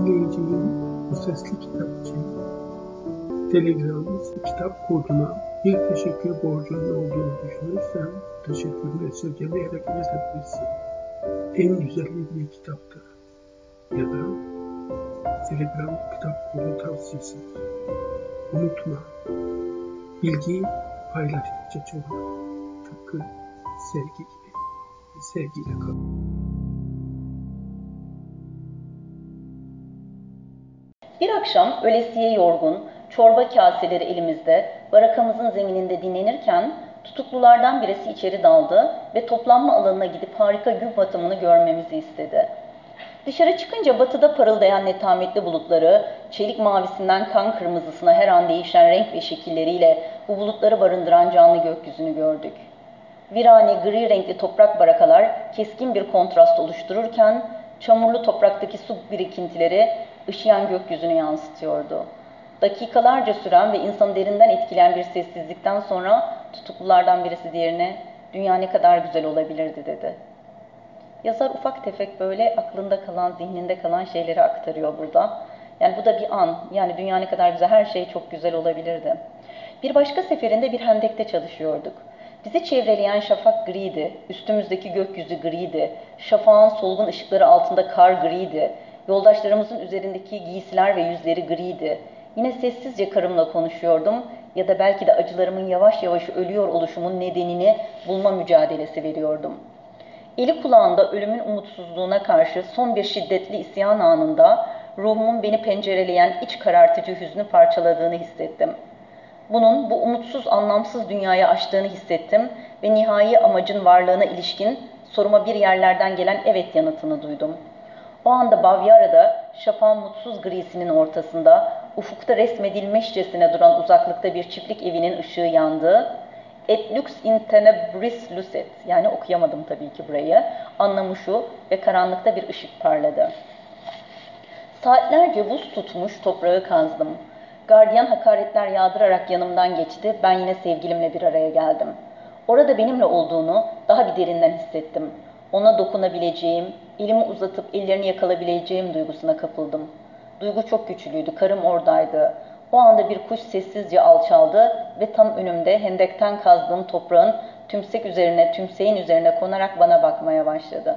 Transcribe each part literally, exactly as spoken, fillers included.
dinleyicinin bu sesli kitap için Telegram kitap koduna bir teşekkür borcunun olduğunu düşünürsen teşekkürünü esirgemeyerek yazabilirsin. En güzeli bir kitaptır ya da Telegram kitap kodu tavsiyesidir. Unutma, bilgi paylaştıkça çoğalır. Tıpkı sevgi gibi. Sevgiyle kal. Bir akşam ölesiye yorgun, çorba kaseleri elimizde, barakamızın zemininde dinlenirken tutuklulardan birisi içeri daldı ve toplanma alanına gidip harika gün batımını görmemizi istedi. Dışarı çıkınca batıda parıldayan netametli bulutları, çelik mavisinden kan kırmızısına her an değişen renk ve şekilleriyle bu bulutları barındıran canlı gökyüzünü gördük. Virane gri renkli toprak barakalar keskin bir kontrast oluştururken, çamurlu topraktaki su birikintileri ışıyan gökyüzünü yansıtıyordu. Dakikalarca süren ve insanı derinden etkileyen bir sessizlikten sonra tutuklulardan birisi diğerine, "Dünya ne kadar güzel olabilirdi," dedi. Yazar ufak tefek böyle aklında kalan, zihninde kalan şeyleri aktarıyor burada. Yani bu da bir an, yani dünya ne kadar güzel, her şey çok güzel olabilirdi. Bir başka seferinde bir hendekte çalışıyorduk. Bizi çevreleyen şafak griydi, üstümüzdeki gökyüzü griydi, şafağın solgun ışıkları altında kar griydi, yoldaşlarımızın üzerindeki giysiler ve yüzleri griydi. Yine sessizce karımla konuşuyordum ya da belki de acılarımın yavaş yavaş ölüyor oluşumun nedenini bulma mücadelesi veriyordum. Eli kulağında ölümün umutsuzluğuna karşı son bir şiddetli isyan anında ruhumun beni pencereleyen iç karartıcı hüznü parçaladığını hissettim. Bunun bu umutsuz, anlamsız dünyaya açtığını hissettim ve nihai amacın varlığına ilişkin soruma bir yerlerden gelen evet yanıtını duydum. O anda Bavyera'da şafağın mutsuz grisinin ortasında, ufukta resmedilmişçesine duran uzaklıkta bir çiftlik evinin ışığı yandı. Et lux in tenebris lucet, yani okuyamadım tabii ki burayı, anlamı şu ve karanlıkta bir ışık parladı. Saatlerce buz tutmuş toprağı kazdım. Gardiyan hakaretler yağdırarak yanımdan geçti, ben yine sevgilimle bir araya geldim. Orada benimle olduğunu daha bir derinden hissettim. Ona dokunabileceğim, elimi uzatıp ellerini yakalayabileceğim duygusuna kapıldım. Duygu çok güçlüydü, karım oradaydı. O anda bir kuş sessizce alçaldı ve tam önümde hendekten kazdığım toprağın tümsek üzerine, tümseğin üzerine konarak bana bakmaya başladı.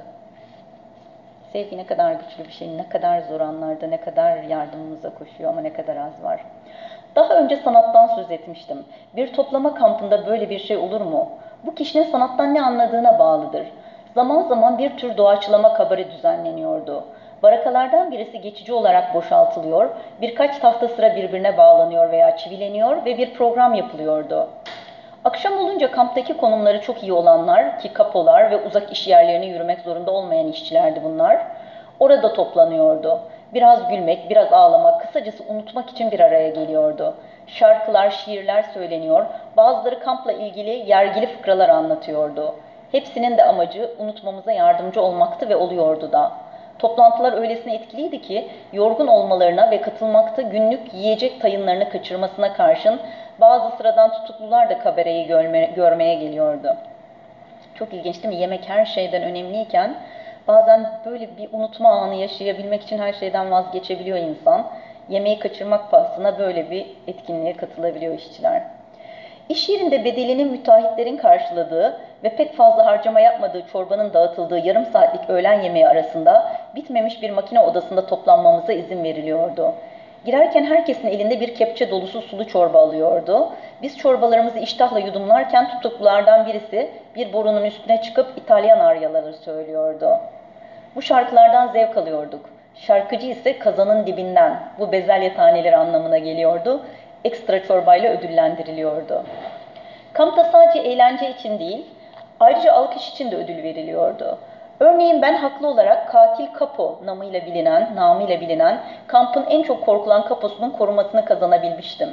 Sevgi ne kadar güçlü bir şey, ne kadar zor anlarda, ne kadar yardımımıza koşuyor ama ne kadar az var. Daha önce sanattan söz etmiştim. Bir toplama kampında böyle bir şey olur mu? Bu kişinin sanattan ne anladığına bağlıdır. Zaman zaman bir tür doğaçlama kabare düzenleniyordu. Barakalardan birisi geçici olarak boşaltılıyor, birkaç tahta sıra birbirine bağlanıyor veya çivileniyor ve bir program yapılıyordu. Akşam olunca kamptaki konumları çok iyi olanlar ki kapolar ve uzak iş yerlerine yürümek zorunda olmayan işçilerdi bunlar, orada toplanıyordu. Biraz gülmek, biraz ağlamak, kısacası unutmak için bir araya geliyordu. Şarkılar, şiirler söyleniyor, bazıları kampla ilgili yergili fıkralar anlatıyordu. Hepsinin de amacı unutmamıza yardımcı olmaktı ve oluyordu da. Toplantılar öylesine etkiliydi ki, yorgun olmalarına ve katılmakta günlük yiyecek tayınlarını kaçırmasına karşın bazı sıradan tutuklular da kabareyi görme, görmeye geliyordu. Çok ilginç değil mi? Yemek her şeyden önemliyken bazen böyle bir unutma anı yaşayabilmek için her şeyden vazgeçebiliyor insan. Yemeği kaçırmak pahasına böyle bir etkinliğe katılabiliyor işçiler. İş yerinde bedelinin müteahhitlerin karşıladığı ve pek fazla harcama yapmadığı çorbanın dağıtıldığı yarım saatlik öğlen yemeği arasında bitmemiş bir makine odasında toplanmamıza izin veriliyordu. Girerken herkesin elinde bir kepçe dolusu sulu çorba alıyordu. Biz çorbalarımızı iştahla yudumlarken tutuklulardan birisi bir borunun üstüne çıkıp İtalyan aryaları söylüyordu. Bu şarkılardan zevk alıyorduk. Şarkıcı ise kazanın dibinden, bu bezelye taneleri anlamına geliyordu, ekstra çorbayla ödüllendiriliyordu. Kampta sadece eğlence için değil, ayrıca alkış için de ödül veriliyordu. Örneğin ben haklı olarak katil kapo namıyla bilinen, namıyla bilinen kampın en çok korkulan kaposunun korumasını kazanabilmiştim.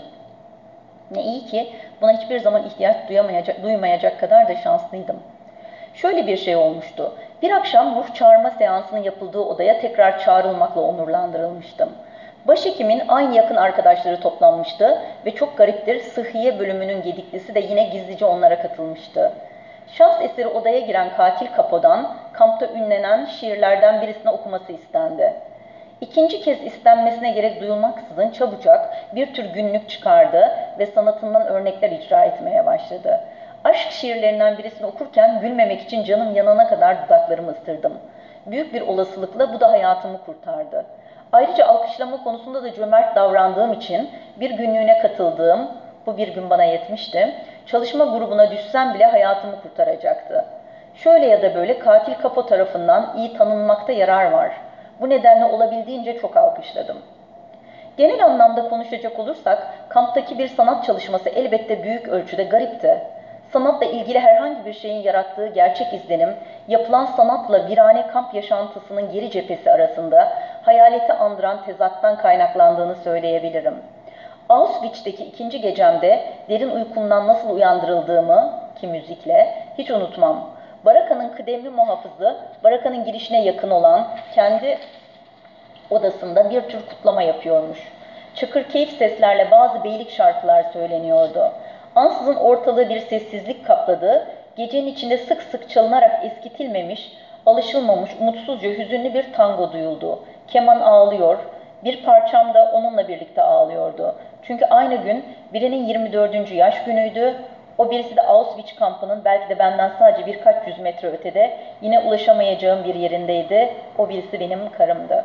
Ne iyi ki buna hiçbir zaman ihtiyaç duyamayacak, duymayacak kadar da şanslıydım. Şöyle bir şey olmuştu. Bir akşam ruh çağırma seansının yapıldığı odaya tekrar çağrılmakla onurlandırılmıştım. Başhekimin aynı yakın arkadaşları toplanmıştı ve çok gariptir, sıhhiye bölümünün gediklisi de yine gizlice onlara katılmıştı. Şans eseri odaya giren katil kapodan, kampta ünlenen şiirlerden birisini okuması istendi. İkinci kez istenmesine gerek duyulmaksızın çabucak bir tür günlük çıkardı ve sanatından örnekler icra etmeye başladı. Aşk şiirlerinden birisini okurken gülmemek için canım yanana kadar dudaklarımı ısırdım. Büyük bir olasılıkla bu da hayatımı kurtardı. Ayrıca alkışlama konusunda da cömert davrandığım için bir günlüğüne katıldığım, bu bir gün bana yetmişti, çalışma grubuna düşsem bile hayatımı kurtaracaktı. Şöyle ya da böyle katil Kapo tarafından iyi tanınmakta yarar var. Bu nedenle olabildiğince çok alkışladım. Genel anlamda konuşacak olursak, kamptaki bir sanat çalışması elbette büyük ölçüde garipti. Sanatla ilgili herhangi bir şeyin yarattığı gerçek izlenim, yapılan sanatla virane kamp yaşantısının geri cephesi arasında hayaleti andıran tezattan kaynaklandığını söyleyebilirim. Auschwitz'teki ikinci gecemde derin uykumdan nasıl uyandırıldığımı, ki müzikle, hiç unutmam. Barakanın kıdemli muhafızı, barakanın girişine yakın olan kendi odasında bir tür kutlama yapıyormuş. Çakır keyif seslerle bazı beylik şarkılar söyleniyordu. Ansızın ortalığı bir sessizlik kapladı, gecenin içinde sık sık çalınarak eskitilmemiş, alışılmamış, umutsuzca hüzünlü bir tango duyuldu. Keman ağlıyor, bir parçam da onunla birlikte ağlıyordu. Çünkü aynı gün birinin yirmi dördüncü yaş günüydü, o birisi de Auschwitz kampının belki de benden sadece birkaç yüz metre ötede yine ulaşamayacağım bir yerindeydi. O birisi benim karımdı.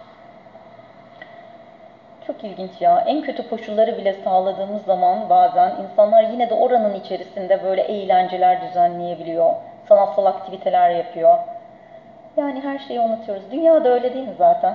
Çok ilginç ya. En kötü koşulları bile sağladığımız zaman bazen insanlar yine de oranın içerisinde böyle eğlenceler düzenleyebiliyor. Sanatsal aktiviteler yapıyor. Yani her şeyi unutuyoruz. Dünyada öyle değil mi zaten?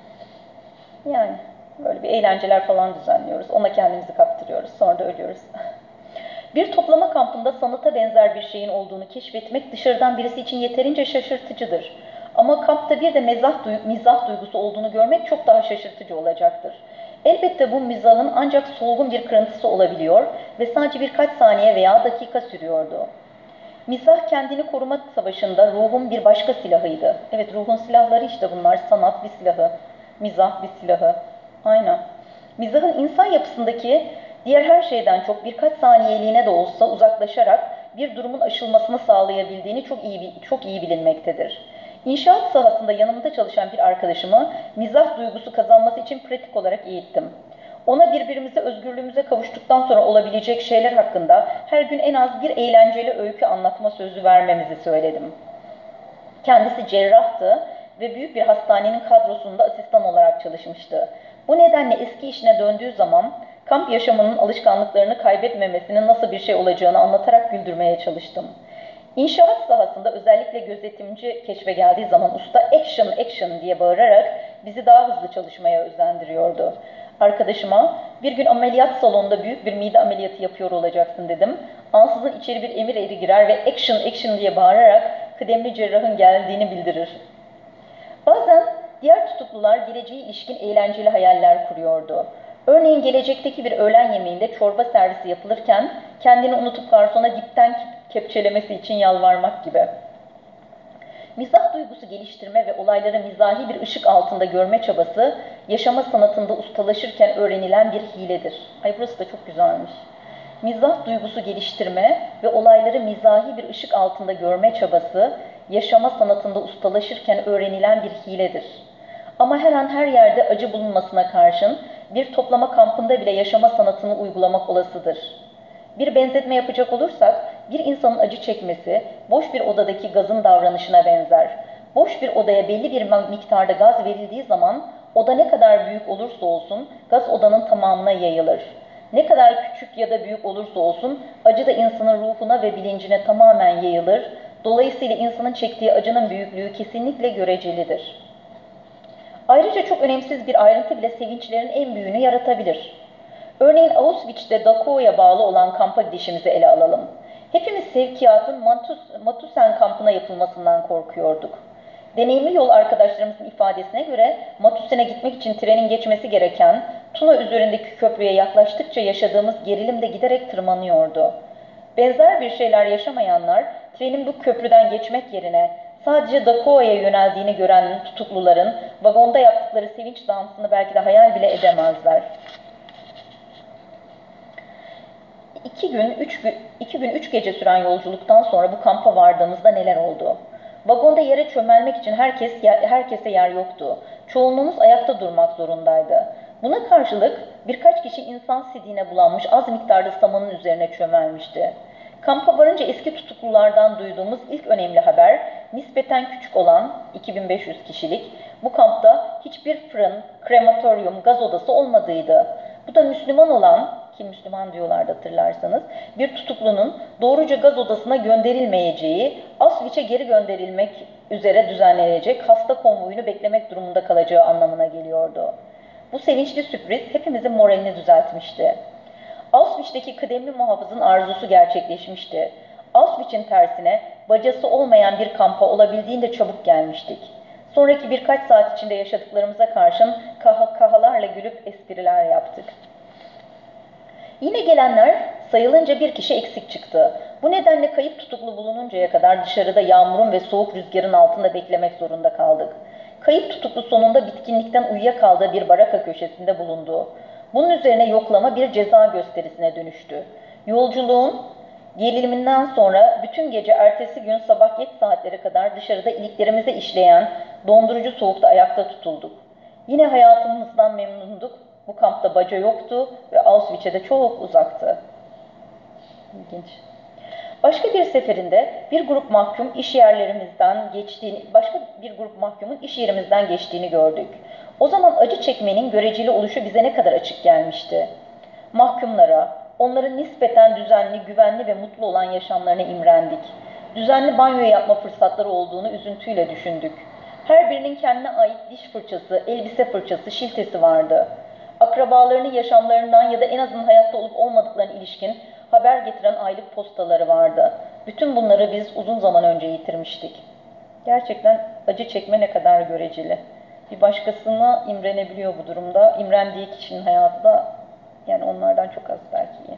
Yani böyle bir eğlenceler falan düzenliyoruz. Ona kendimizi kaptırıyoruz. Sonra da ölüyoruz. Bir toplama kampında sanata benzer bir şeyin olduğunu keşfetmek dışarıdan birisi için yeterince şaşırtıcıdır. Ama kampta bir de mizah, mizah duygusu olduğunu görmek çok daha şaşırtıcı olacaktır. Elbette bu mizahın ancak solgun bir kırıntısı olabiliyor ve sadece birkaç saniye veya dakika sürüyordu. Mizah kendini koruma savaşında ruhun bir başka silahıydı. Evet, ruhun silahları işte bunlar. Sanat bir silahı, mizah bir silahı. Aynen. Mizahın insan yapısındaki diğer her şeyden çok birkaç saniyeliğine de olsa uzaklaşarak bir durumun aşılmasını sağlayabildiğini çok iyi, çok iyi bilinmektedir. İnşaat sahasında yanımda çalışan bir arkadaşımı mizah duygusu kazanması için pratik olarak eğittim. Ona birbirimize özgürlüğümüze kavuştuktan sonra olabilecek şeyler hakkında her gün en az bir eğlenceli öykü anlatma sözü vermemizi söyledim. Kendisi cerrahtı ve büyük bir hastanenin kadrosunda asistan olarak çalışmıştı. Bu nedenle eski işine döndüğü zaman kamp yaşamının alışkanlıklarını kaybetmemesinin nasıl bir şey olacağını anlatarak güldürmeye çalıştım. İnşaat sahasında özellikle gözetimci keşfe geldiği zaman usta action action diye bağırarak bizi daha hızlı çalışmaya özendiriyordu. Arkadaşıma bir gün ameliyat salonunda büyük bir mide ameliyatı yapıyor olacaksın dedim. Ansızın içeri bir emir eri girer ve action action diye bağırarak kıdemli cerrahın geldiğini bildirir. Bazen diğer tutuklular geleceğe ilişkin eğlenceli hayaller kuruyordu. Örneğin gelecekteki bir öğlen yemeğinde çorba servisi yapılırken kendini unutup garsona dipten kepçelemesi için yalvarmak gibi. Mizah duygusu geliştirme ve olayları mizahi bir ışık altında görme çabası, yaşama sanatında ustalaşırken öğrenilen bir hiledir. Ay burası da çok güzelmiş. Mizah duygusu geliştirme ve olayları mizahi bir ışık altında görme çabası, yaşama sanatında ustalaşırken öğrenilen bir hiledir. Ama her an her yerde acı bulunmasına karşın bir toplama kampında bile yaşama sanatını uygulamak olasıdır. Bir benzetme yapacak olursak, bir insanın acı çekmesi, boş bir odadaki gazın davranışına benzer. Boş bir odaya belli bir miktarda gaz verildiği zaman, oda ne kadar büyük olursa olsun, gaz odanın tamamına yayılır. Ne kadar küçük ya da büyük olursa olsun, acı da insanın ruhuna ve bilincine tamamen yayılır. Dolayısıyla insanın çektiği acının büyüklüğü kesinlikle görecelidir. Ayrıca çok önemsiz bir ayrıntı bile sevinçlerin en büyüğünü yaratabilir. Örneğin Auschwitz'te Dacho'ya bağlı olan kampa gidişimizi ele alalım. Hepimiz sevkiyatın Matus, Matusen kampına yapılmasından korkuyorduk. Deneyimli yol arkadaşlarımızın ifadesine göre Matusen'e gitmek için trenin geçmesi gereken Tuna üzerindeki köprüye yaklaştıkça yaşadığımız gerilim de giderek tırmanıyordu. Benzer bir şeyler yaşamayanlar trenin bu köprüden geçmek yerine sadece Dacho'ya yöneldiğini gören tutukluların vagonda yaptıkları sevinç dansını belki de hayal bile edemezler. İki gün, üç gün, iki gün, üç gece süren yolculuktan sonra bu kampa vardığımızda neler oldu? Vagonda yere çömelmek için herkes herkese yer yoktu. Çoğunluğumuz ayakta durmak zorundaydı. Buna karşılık birkaç kişi insan sidiğine bulanmış az miktarda samanın üzerine çömelmişti. Kampa varınca eski tutuklulardan duyduğumuz ilk önemli haber, nispeten küçük olan iki bin beş yüz kişilik bu kampta hiçbir fırın, krematoryum, gaz odası olmadığıydı. Bu da Müslüman olan, ki Müslüman diyorlardı hatırlarsanız, bir tutuklunun doğruca gaz odasına gönderilmeyeceği, Auschwitz'e geri gönderilmek üzere düzenlenecek hasta konvoyunu beklemek durumunda kalacağı anlamına geliyordu. Bu sevinçli sürpriz hepimizin moralini düzeltmişti. Auschwitz'teki kıdemli muhafızın arzusu gerçekleşmişti. Auschwitz'in tersine bacası olmayan bir kampa olabildiğince çabuk gelmiştik. Sonraki birkaç saat içinde yaşadıklarımıza karşın kah kahalarla gülüp espriler yaptık. Yine gelenler sayılınca bir kişi eksik çıktı. Bu nedenle kayıp tutuklu bulununcaya kadar dışarıda yağmurun ve soğuk rüzgarın altında beklemek zorunda kaldık. Kayıp tutuklu sonunda bitkinlikten uyuyakaldığı bir baraka köşesinde bulundu. Bunun üzerine yoklama bir ceza gösterisine dönüştü. Yolculuğun geriliminden sonra bütün gece ertesi gün sabah geç saatlere kadar dışarıda iliklerimize işleyen dondurucu soğukta ayakta tutulduk. Yine hayatımızdan memnunduk. Bu kampta baca yoktu ve Auschwitz'e de çok uzaktı. İlginç. Başka bir seferinde bir grup mahkum iş yerlerimizden geçtiğini, başka bir grup mahkumun iş yerimizden geçtiğini gördük. O zaman acı çekmenin göreceli oluşu bize ne kadar açık gelmişti. Mahkumlara, onların nispeten düzenli, güvenli ve mutlu olan yaşamlarına imrendik. Düzenli banyo yapma fırsatları olduğunu üzüntüyle düşündük. Her birinin kendine ait diş fırçası, elbise fırçası, şiltesi vardı. Akrabalarının yaşamlarından ya da en azından hayatta olup olmadıklarına ilişkin haber getiren aylık postaları vardı. Bütün bunları biz uzun zaman önce yitirmiştik. Gerçekten acı çekme ne kadar göreceli. Bir başkasına imrenebiliyor bu durumda. İmrendiği kişinin hayatı da yani onlardan çok az belki iyi.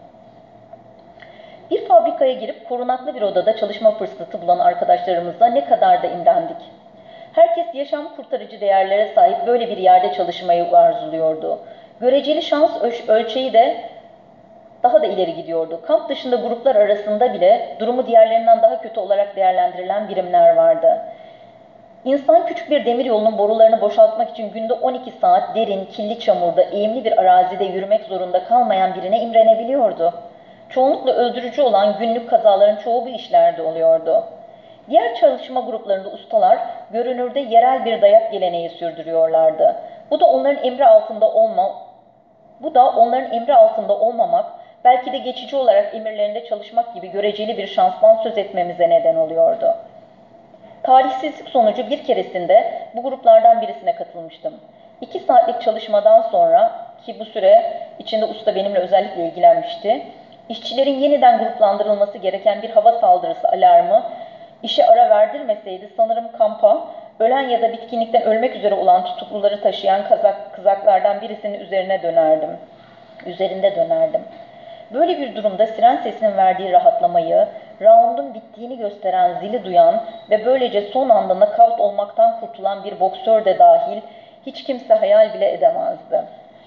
Bir fabrikaya girip korunaklı bir odada çalışma fırsatı bulan arkadaşlarımızla ne kadar da imrendik. Herkes yaşam kurtarıcı değerlere sahip böyle bir yerde çalışmayı arzuluyordu. Göreceli şans ölçeği de daha da ileri gidiyordu. Kamp dışında gruplar arasında bile durumu diğerlerinden daha kötü olarak değerlendirilen birimler vardı. İnsan küçük bir demiryolunun borularını boşaltmak için günde on iki saat derin, kirli çamurda, eğimli bir arazide yürümek zorunda kalmayan birine imrenebiliyordu. Çoğunlukla öldürücü olan günlük kazaların çoğu bu işlerde oluyordu. Diğer çalışma gruplarında ustalar görünürde yerel bir dayak geleneği sürdürüyorlardı. Bu da onların emri altında olma, bu da onların emri altında olmamak, belki de geçici olarak emirlerinde çalışmak gibi göreceli bir şanstan söz etmemize neden oluyordu. Talihsizlik sonucu bir keresinde bu gruplardan birisine katılmıştım. İki saatlik çalışmadan sonra, ki bu süre içinde usta benimle özellikle ilgilenmişti, işçilerin yeniden gruplandırılması gereken bir hava saldırısı alarmı işe ara verdirmeseydi sanırım kampa, ölen ya da bitkinlikten ölmek üzere olan tutukluları taşıyan kazak, kızaklardan birisinin üzerine dönerdim. Üzerinde dönerdim. Böyle bir durumda siren sesinin verdiği rahatlamayı, raundun bittiğini gösteren zili duyan ve böylece son anda nakavt olmaktan kurtulan bir boksör de dahil hiç kimse hayal bile edemezdi.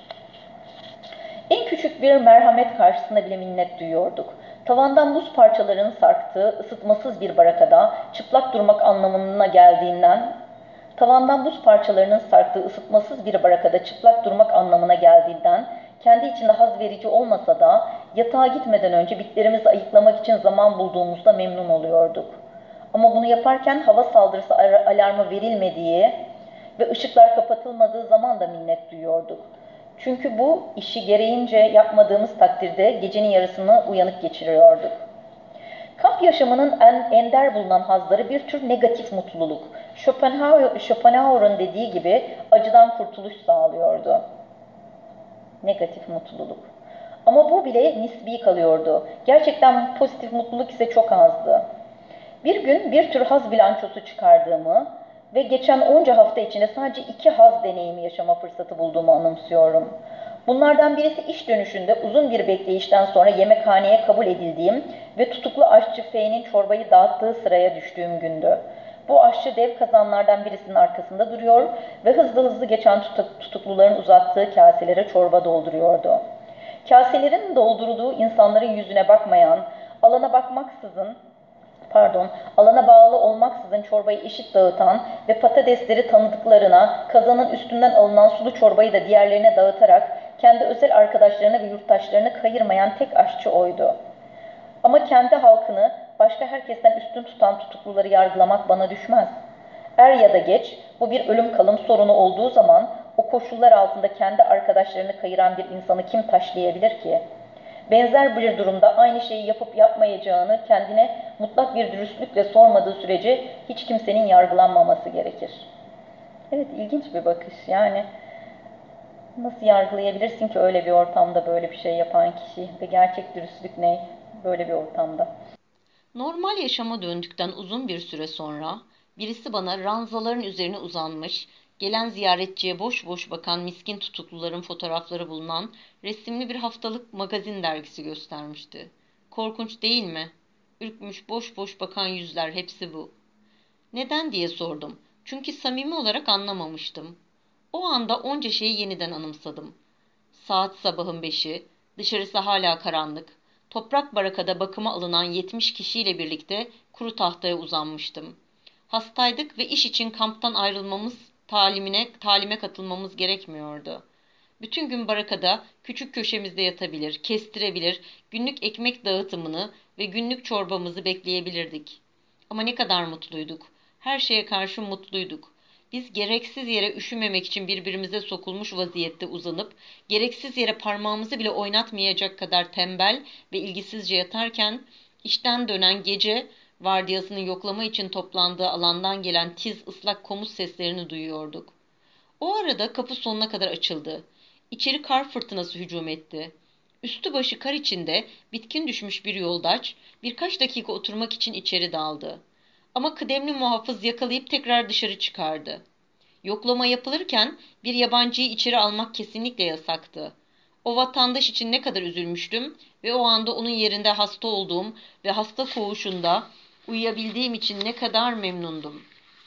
En küçük bir merhamet karşısında bile minnet duyuyorduk. Tavandan buz parçalarının sarktığı ısıtmasız bir barakada çıplak durmak anlamına geldiğinden, tavandan buz parçalarının sarktığı ısıtmasız bir barakada çıplak durmak anlamına geldiğinden, kendi içinde haz verici olmasa da yatağa gitmeden önce bitlerimizi ayıklamak için zaman bulduğumuzda memnun oluyorduk. Ama bunu yaparken hava saldırısı alarmı verilmediği ve ışıklar kapatılmadığı zaman da minnet duyuyorduk. Çünkü bu işi gereğince yapmadığımız takdirde gecenin yarısını uyanık geçiriyorduk. Kamp yaşamının en ender bulunan hazları bir tür negatif mutluluk. Schopenhauer, Schopenhauer'ın dediği gibi acıdan kurtuluş sağlıyordu. Negatif mutluluk. Ama bu bile nisbi kalıyordu. Gerçekten pozitif mutluluk ise çok azdı. Bir gün bir tür haz bilançosu çıkardığımı ve geçen onca hafta içinde sadece iki haz deneyimi yaşama fırsatı bulduğumu anımsıyorum. Bunlardan birisi iş dönüşünde uzun bir bekleyişten sonra yemekhaneye kabul edildiğim ve tutuklu aşçı F'nin çorbayı dağıttığı sıraya düştüğüm gündü. Bu aşçı dev kazanlardan birisinin arkasında duruyor ve hızlı hızlı geçen tutukluların uzattığı kaselere çorba dolduruyordu. Kaselerin doldurduğu insanların yüzüne bakmayan, alana bakmaksızın pardon, alana bağlı olmaksızın çorbayı eşit dağıtan ve patatesleri tanıdıklarına, kazanın üstünden alınan sulu çorbayı da diğerlerine dağıtarak kendi özel arkadaşlarını ve yurttaşlarını kayırmayan tek aşçı oydu. Ama kendi halkını başka herkesten üstün tutan tutukluları yargılamak bana düşmez. Er ya da geç bu bir ölüm kalım sorunu olduğu zaman o koşullar altında kendi arkadaşlarını kayıran bir insanı kim taşlayabilir ki? Benzer bir durumda aynı şeyi yapıp yapmayacağını kendine mutlak bir dürüstlükle sormadığı sürece hiç kimsenin yargılanmaması gerekir. Evet, ilginç bir bakış. Yani nasıl yargılayabilirsin ki öyle bir ortamda böyle bir şey yapan kişi ve gerçek dürüstlük ne böyle bir ortamda? Normal yaşama döndükten uzun bir süre sonra birisi bana ranzaların üzerine uzanmış, gelen ziyaretçiye boş boş bakan miskin tutukluların fotoğrafları bulunan resimli bir haftalık magazin dergisi göstermişti. Korkunç değil mi? Ürkmüş boş boş bakan yüzler, hepsi bu. Neden diye sordum. Çünkü samimi olarak anlamamıştım. O anda onca şeyi yeniden anımsadım. Saat sabahın beşi, dışarısı hala karanlık. Toprak barakada bakıma alınan yetmiş kişiyle birlikte kuru tahtaya uzanmıştım. Hastaydık ve iş için kamptan ayrılmamız, talimine, talime katılmamız gerekmiyordu. Bütün gün barakada küçük köşemizde yatabilir, kestirebilir, günlük ekmek dağıtımını ve günlük çorbamızı bekleyebilirdik. Ama ne kadar mutluyduk. Her şeye karşı mutluyduk. Biz gereksiz yere üşümemek için birbirimize sokulmuş vaziyette uzanıp, gereksiz yere parmağımızı bile oynatmayacak kadar tembel ve ilgisizce yatarken, işten dönen gece vardiyasını yoklama için toplandığı alandan gelen tiz ıslak komut seslerini duyuyorduk. O arada kapı sonuna kadar açıldı. İçeri kar fırtınası hücum etti. Üstü başı kar içinde bitkin düşmüş bir yoldaş birkaç dakika oturmak için içeri daldı. Ama kıdemli muhafız yakalayıp tekrar dışarı çıkardı. Yoklama yapılırken bir yabancıyı içeri almak kesinlikle yasaktı. O vatandaş için ne kadar üzülmüştüm ve o anda onun yerinde hasta olduğum ve hasta koğuşunda uyuyabildiğim için ne kadar memnundum.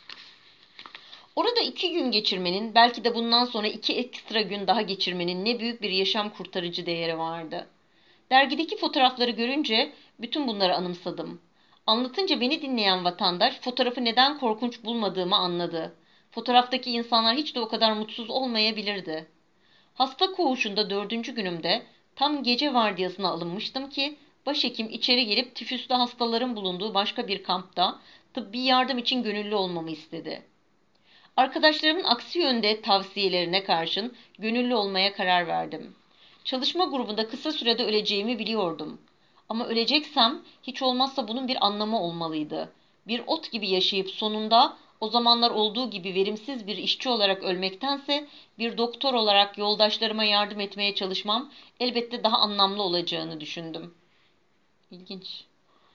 Orada iki gün geçirmenin, belki de bundan sonra iki ekstra gün daha geçirmenin ne büyük bir yaşam kurtarıcı değeri vardı. Dergideki fotoğrafları görünce bütün bunları anımsadım. Anlatınca beni dinleyen vatandaş fotoğrafı neden korkunç bulmadığımı anladı. Fotoğraftaki insanlar hiç de o kadar mutsuz olmayabilirdi. Hasta koğuşunda dördüncü günümde tam gece vardiyasına alınmıştım ki başhekim içeri gelip tifüslü hastaların bulunduğu başka bir kampta tıbbi yardım için gönüllü olmamı istedi. Arkadaşlarımın aksi yönde tavsiyelerine karşın gönüllü olmaya karar verdim. Çalışma grubunda kısa sürede öleceğimi biliyordum. Ama öleceksem hiç olmazsa bunun bir anlamı olmalıydı. Bir ot gibi yaşayıp sonunda o zamanlar olduğu gibi verimsiz bir işçi olarak ölmektense bir doktor olarak yoldaşlarıma yardım etmeye çalışmam elbette daha anlamlı olacağını düşündüm. İlginç.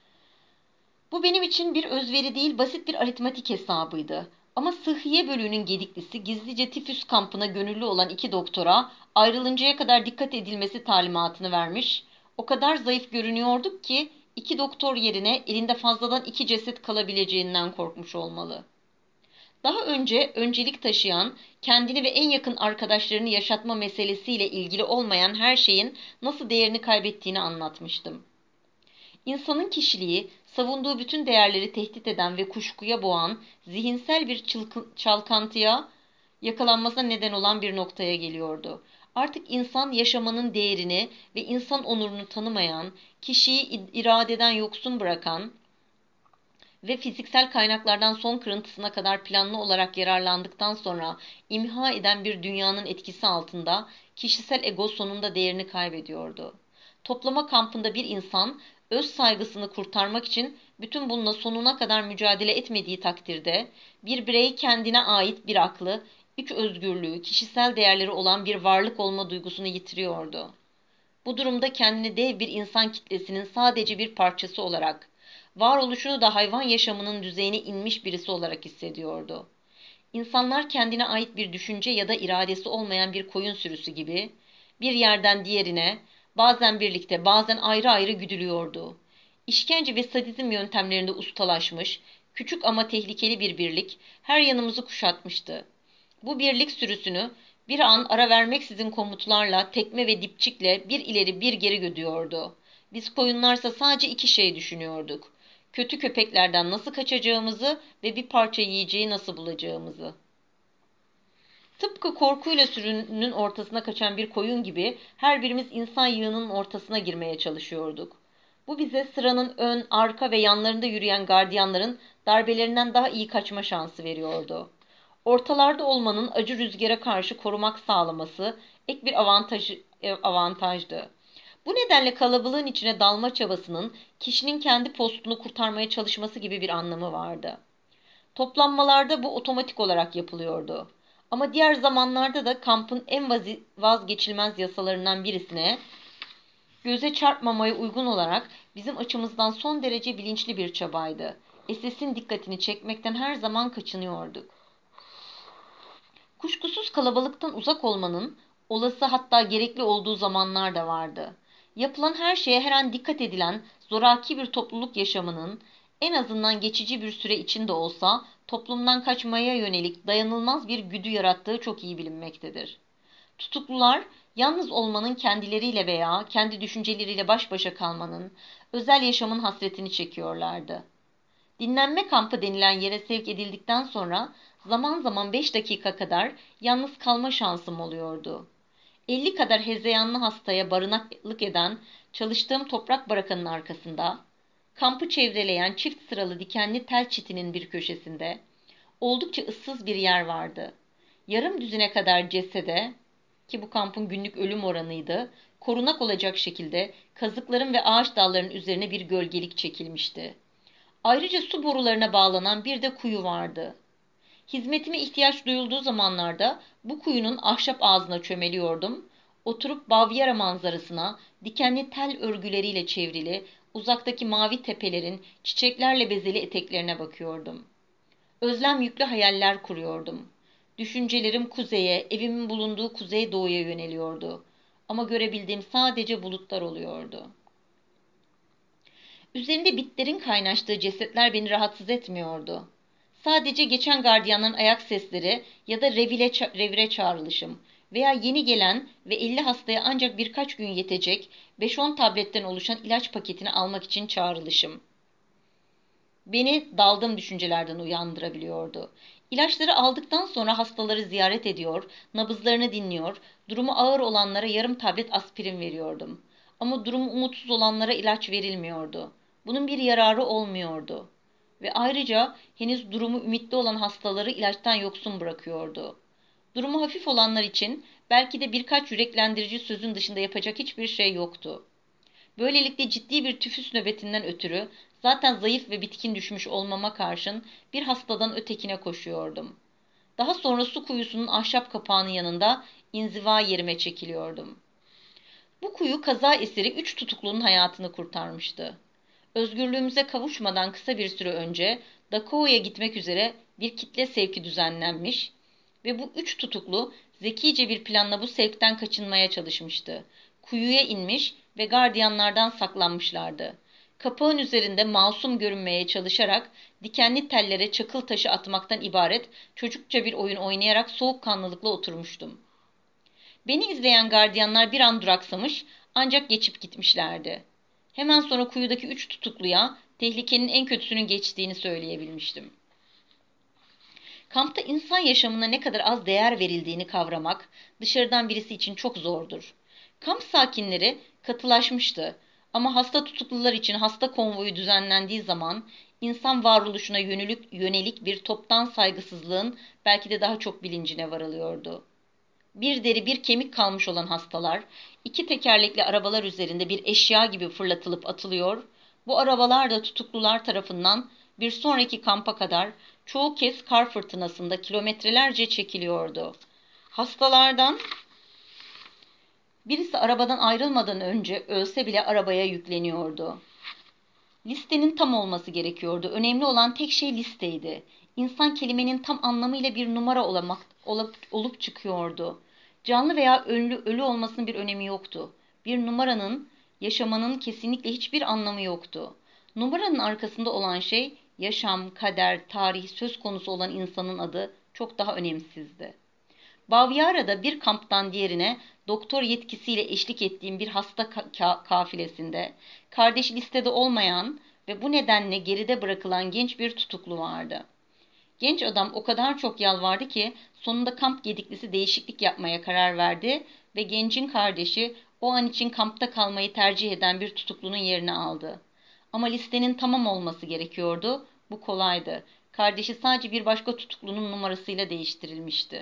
Bu benim için bir özveri değil, basit bir aritmetik hesabıydı. Ama sıhhiye bölüğünün gediklisi gizlice tifüs kampına gönüllü olan iki doktora ayrılıncaya kadar dikkat edilmesi talimatını vermiş. O kadar zayıf görünüyorduk ki iki doktor yerine elinde fazladan iki ceset kalabileceğinden korkmuş olmalı. Daha önce öncelik taşıyan, kendini ve en yakın arkadaşlarını yaşatma meselesiyle ilgili olmayan her şeyin nasıl değerini kaybettiğini anlatmıştım. İnsanın kişiliği, savunduğu bütün değerleri tehdit eden ve kuşkuya boğan, zihinsel bir çılkı- çalkantıya yakalanmasına neden olan bir noktaya geliyordu. Artık insan yaşamanın değerini ve insan onurunu tanımayan, kişiyi iradeden yoksun bırakan ve fiziksel kaynaklardan son kırıntısına kadar planlı olarak yararlandıktan sonra imha eden bir dünyanın etkisi altında kişisel ego sonunda değerini kaybediyordu. Toplama kampında bir insan öz saygısını kurtarmak için bütün bununla sonuna kadar mücadele etmediği takdirde bir birey kendine ait bir aklı, iç özgürlüğü, kişisel değerleri olan bir varlık olma duygusunu yitiriyordu. Bu durumda kendini dev bir insan kitlesinin sadece bir parçası olarak, varoluşunu da hayvan yaşamının düzeyine inmiş birisi olarak hissediyordu. İnsanlar kendine ait bir düşünce ya da iradesi olmayan bir koyun sürüsü gibi, bir yerden diğerine, bazen birlikte, bazen ayrı ayrı güdülüyordu. İşkence ve sadizm yöntemlerinde ustalaşmış, küçük ama tehlikeli bir birlik her yanımızı kuşatmıştı. Bu birlik sürüsünü bir an ara vermeksizin komutlarla, tekme ve dipçikle bir ileri bir geri götürüyordu. Biz koyunlarsa sadece iki şey düşünüyorduk: kötü köpeklerden nasıl kaçacağımızı ve bir parça yiyeceği nasıl bulacağımızı. Tıpkı korkuyla sürünün ortasına kaçan bir koyun gibi her birimiz insan yığınının ortasına girmeye çalışıyorduk. Bu bize sıranın ön, arka ve yanlarında yürüyen gardiyanların darbelerinden daha iyi kaçma şansı veriyordu. Ortalarda olmanın acı rüzgara karşı korumak sağlaması ek bir avantajı, avantajdı. Bu nedenle kalabalığın içine dalma çabasının kişinin kendi postunu kurtarmaya çalışması gibi bir anlamı vardı. Toplanmalarda bu otomatik olarak yapılıyordu. Ama diğer zamanlarda da kampın en vazgeçilmez yasalarından birisine göze çarpmamaya uygun olarak bizim açımızdan son derece bilinçli bir çabaydı. Esesin dikkatini çekmekten her zaman kaçınıyorduk. Kuşkusuz kalabalıktan uzak olmanın olası hatta gerekli olduğu zamanlar da vardı. Yapılan her şeye her an dikkat edilen zoraki bir topluluk yaşamının en azından geçici bir süre içinde olsa toplumdan kaçmaya yönelik dayanılmaz bir güdü yarattığı çok iyi bilinmektedir. Tutuklular yalnız olmanın kendileriyle veya kendi düşünceleriyle baş başa kalmanın, özel yaşamın hasretini çekiyorlardı. Dinlenme kampı denilen yere sevk edildikten sonra zaman zaman beş dakika kadar yalnız kalma şansım oluyordu. elli kadar hezeyanlı hastaya barınaklık eden çalıştığım toprak barakanın arkasında, kampı çevreleyen çift sıralı dikenli tel çitinin bir köşesinde oldukça ıssız bir yer vardı. Yarım düzine kadar cesede, ki bu kampın günlük ölüm oranıydı, korunak olacak şekilde kazıkların ve ağaç dallarının üzerine bir gölgelik çekilmişti. Ayrıca su borularına bağlanan bir de kuyu vardı. Hizmetime ihtiyaç duyulduğu zamanlarda bu kuyunun ahşap ağzına çömeliyordum. Oturup Bavyera manzarasına, dikenli tel örgüleriyle çevrili, uzaktaki mavi tepelerin çiçeklerle bezeli eteklerine bakıyordum. Özlem yüklü hayaller kuruyordum. Düşüncelerim kuzeye, evimin bulunduğu kuzeydoğuya yöneliyordu. Ama görebildiğim sadece bulutlar oluyordu. Üzerinde bitlerin kaynaştığı cesetler beni rahatsız etmiyordu. Sadece geçen gardiyanların ayak sesleri ya da revire, revire çağrılışım veya yeni gelen ve elli hastaya ancak birkaç gün yetecek beş on tabletten oluşan ilaç paketini almak için çağrılışım beni daldığım düşüncelerden uyandırabiliyordu. İlaçları aldıktan sonra hastaları ziyaret ediyor, nabızlarını dinliyor, durumu ağır olanlara yarım tablet aspirin veriyordum. Ama durumu umutsuz olanlara ilaç verilmiyordu. Bunun bir yararı olmuyordu. Ve ayrıca henüz durumu ümitli olan hastaları ilaçtan yoksun bırakıyordu. Durumu hafif olanlar için belki de birkaç yüreklendirici sözün dışında yapacak hiçbir şey yoktu. Böylelikle ciddi bir tüfüs nöbetinden ötürü zaten zayıf ve bitkin düşmüş olmama karşın bir hastadan ötekine koşuyordum. Daha sonra su kuyusunun ahşap kapağının yanında inziva yerime çekiliyordum. Bu kuyu kaza eseri üç tutuklunun hayatını kurtarmıştı. Özgürlüğümüze kavuşmadan kısa bir süre önce Dakao'ya gitmek üzere bir kitle sevki düzenlenmiş ve bu üç tutuklu zekice bir planla bu sevkten kaçınmaya çalışmıştı. Kuyuya inmiş ve gardiyanlardan saklanmışlardı. Kapağın üzerinde masum görünmeye çalışarak dikenli tellere çakıl taşı atmaktan ibaret çocukça bir oyun oynayarak soğukkanlılıkla oturmuştum. Beni izleyen gardiyanlar bir an duraksamış ancak geçip gitmişlerdi. Hemen sonra kuyudaki üç tutukluya tehlikenin en kötüsünün geçtiğini söyleyebilmiştim. Kampta insan yaşamına ne kadar az değer verildiğini kavramak dışarıdan birisi için çok zordur. Kamp sakinleri katılaşmıştı ama hasta tutuklular için hasta konvoyu düzenlendiği zaman insan varoluşuna yönelik, yönelik bir toptan saygısızlığın belki de daha çok bilincine varılıyordu. Bir deri bir kemik kalmış olan hastalar iki tekerlekli arabalar üzerinde bir eşya gibi fırlatılıp atılıyor, bu arabalar da tutuklular tarafından bir sonraki kampa kadar çoğu kez kar fırtınasında kilometrelerce çekiliyordu. Hastalardan birisi arabadan ayrılmadan önce ölse bile arabaya yükleniyordu. Listenin tam olması gerekiyordu. Önemli olan tek şey listeydi. İnsan kelimenin tam anlamıyla bir numara olamak, olup, olup çıkıyordu. Canlı veya ölü, ölü olmasının bir önemi yoktu. Bir numaranın, yaşamanın kesinlikle hiçbir anlamı yoktu. Numaranın arkasında olan şey, yaşam, kader, tarih söz konusu olan insanın adı çok daha önemsizdi. Bavyera'da bir kamptan diğerine doktor yetkisiyle eşlik ettiğim bir hasta ka- kafilesinde, kardeşi listede olmayan ve bu nedenle geride bırakılan genç bir tutuklu vardı. Genç adam o kadar çok yalvardı ki sonunda kamp gediklisi değişiklik yapmaya karar verdi ve gencin kardeşi o an için kampta kalmayı tercih eden bir tutuklunun yerini aldı. Ama listenin tamam olması gerekiyordu. Bu kolaydı. Kardeşi sadece bir başka tutuklunun numarasıyla değiştirilmişti.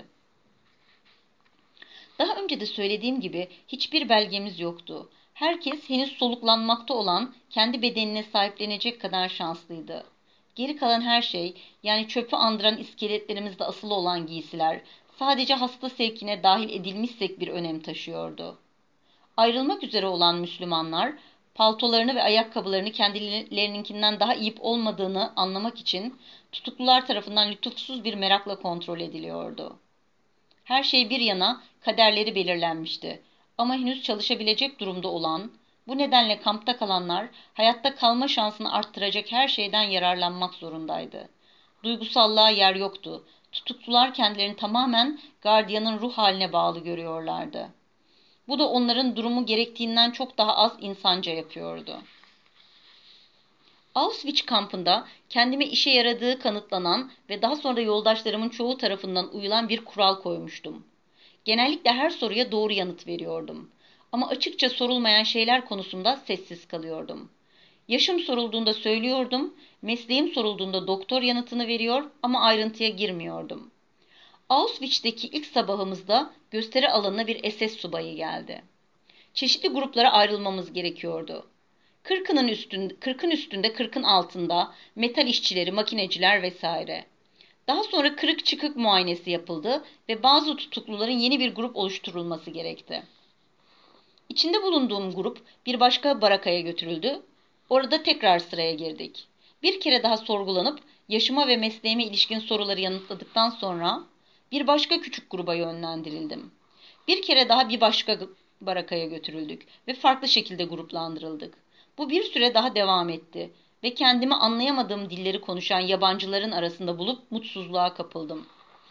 Daha önce de söylediğim gibi hiçbir belgemiz yoktu. Herkes henüz soluklanmakta olan kendi bedenine sahiplenecek kadar şanslıydı. Geri kalan her şey, yani çöpü andıran iskeletlerimizde asılı olan giysiler, sadece hasta sevkine dahil edilmişsek bir önem taşıyordu. Ayrılmak üzere olan Müslümanlar, paltolarını ve ayakkabılarını kendilerininkinden daha iyip olmadığını anlamak için tutuklular tarafından lütufsuz bir merakla kontrol ediliyordu. Her şey bir yana kaderleri belirlenmişti. Ama henüz çalışabilecek durumda olan, bu nedenle kampta kalanlar hayatta kalma şansını arttıracak her şeyden yararlanmak zorundaydı. Duygusallığa yer yoktu. Tutuklular kendilerini tamamen gardiyanın ruh haline bağlı görüyorlardı. Bu da onların durumu gerektiğinden çok daha az insanca yapıyordu. Auschwitz kampında kendime işe yaradığı kanıtlanan ve daha sonra yoldaşlarımın çoğu tarafından uyulan bir kural koymuştum. Genellikle her soruya doğru yanıt veriyordum. Ama açıkça sorulmayan şeyler konusunda sessiz kalıyordum. Yaşım sorulduğunda söylüyordum, mesleğim sorulduğunda doktor yanıtını veriyor ama ayrıntıya girmiyordum. Auschwitz'teki ilk sabahımızda gösteri alanına bir S S subayı geldi. Çeşitli gruplara ayrılmamız gerekiyordu. Kırkının üstünde, kırkın üstünde, kırkın altında, metal işçileri, makineciler vesaire. Daha sonra kırık çıkık muayenesi yapıldı ve bazı tutukluların yeni bir grup oluşturulması gerekti. İçinde bulunduğum grup bir başka barakaya götürüldü. Orada tekrar sıraya girdik. Bir kere daha sorgulanıp yaşıma ve mesleğime ilişkin soruları yanıtladıktan sonra bir başka küçük gruba yönlendirildim. Bir kere daha bir başka barakaya götürüldük ve farklı şekilde gruplandırıldık. Bu bir süre daha devam etti ve kendimi anlayamadığım dilleri konuşan yabancıların arasında bulup mutsuzluğa kapıldım.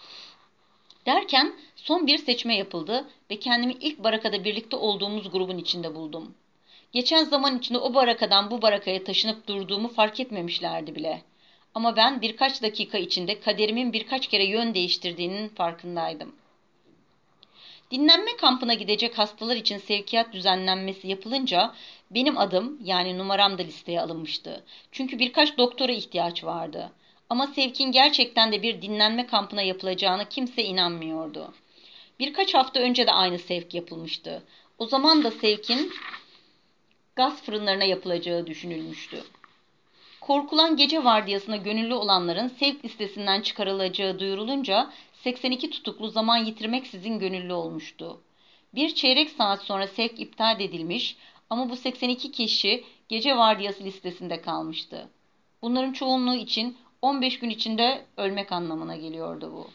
Derken son bir seçme yapıldı ve kendimi ilk barakada birlikte olduğumuz grubun içinde buldum. Geçen zaman içinde o barakadan bu barakaya taşınıp durduğumu fark etmemişlerdi bile. Ama ben birkaç dakika içinde kaderimin birkaç kere yön değiştirdiğinin farkındaydım. Dinlenme kampına gidecek hastalar için sevkiyat düzenlenmesi yapılınca benim adım, yani numaram da listeye alınmıştı. Çünkü birkaç doktora ihtiyaç vardı. Ama sevkin gerçekten de bir dinlenme kampına yapılacağına kimse inanmıyordu. Birkaç hafta önce de aynı sevk yapılmıştı. O zaman da sevkin gaz fırınlarına yapılacağı düşünülmüştü. Korkulan gece vardiyasına gönüllü olanların sevk listesinden çıkarılacağı duyurulunca seksen iki tutuklu zaman yitirmeksizin gönüllü olmuştu. Bir çeyrek saat sonra sevk iptal edilmiş ama bu seksen iki kişi gece vardiyası listesinde kalmıştı. Bunların çoğunluğu için on beş gün içinde ölmek anlamına geliyordu bu.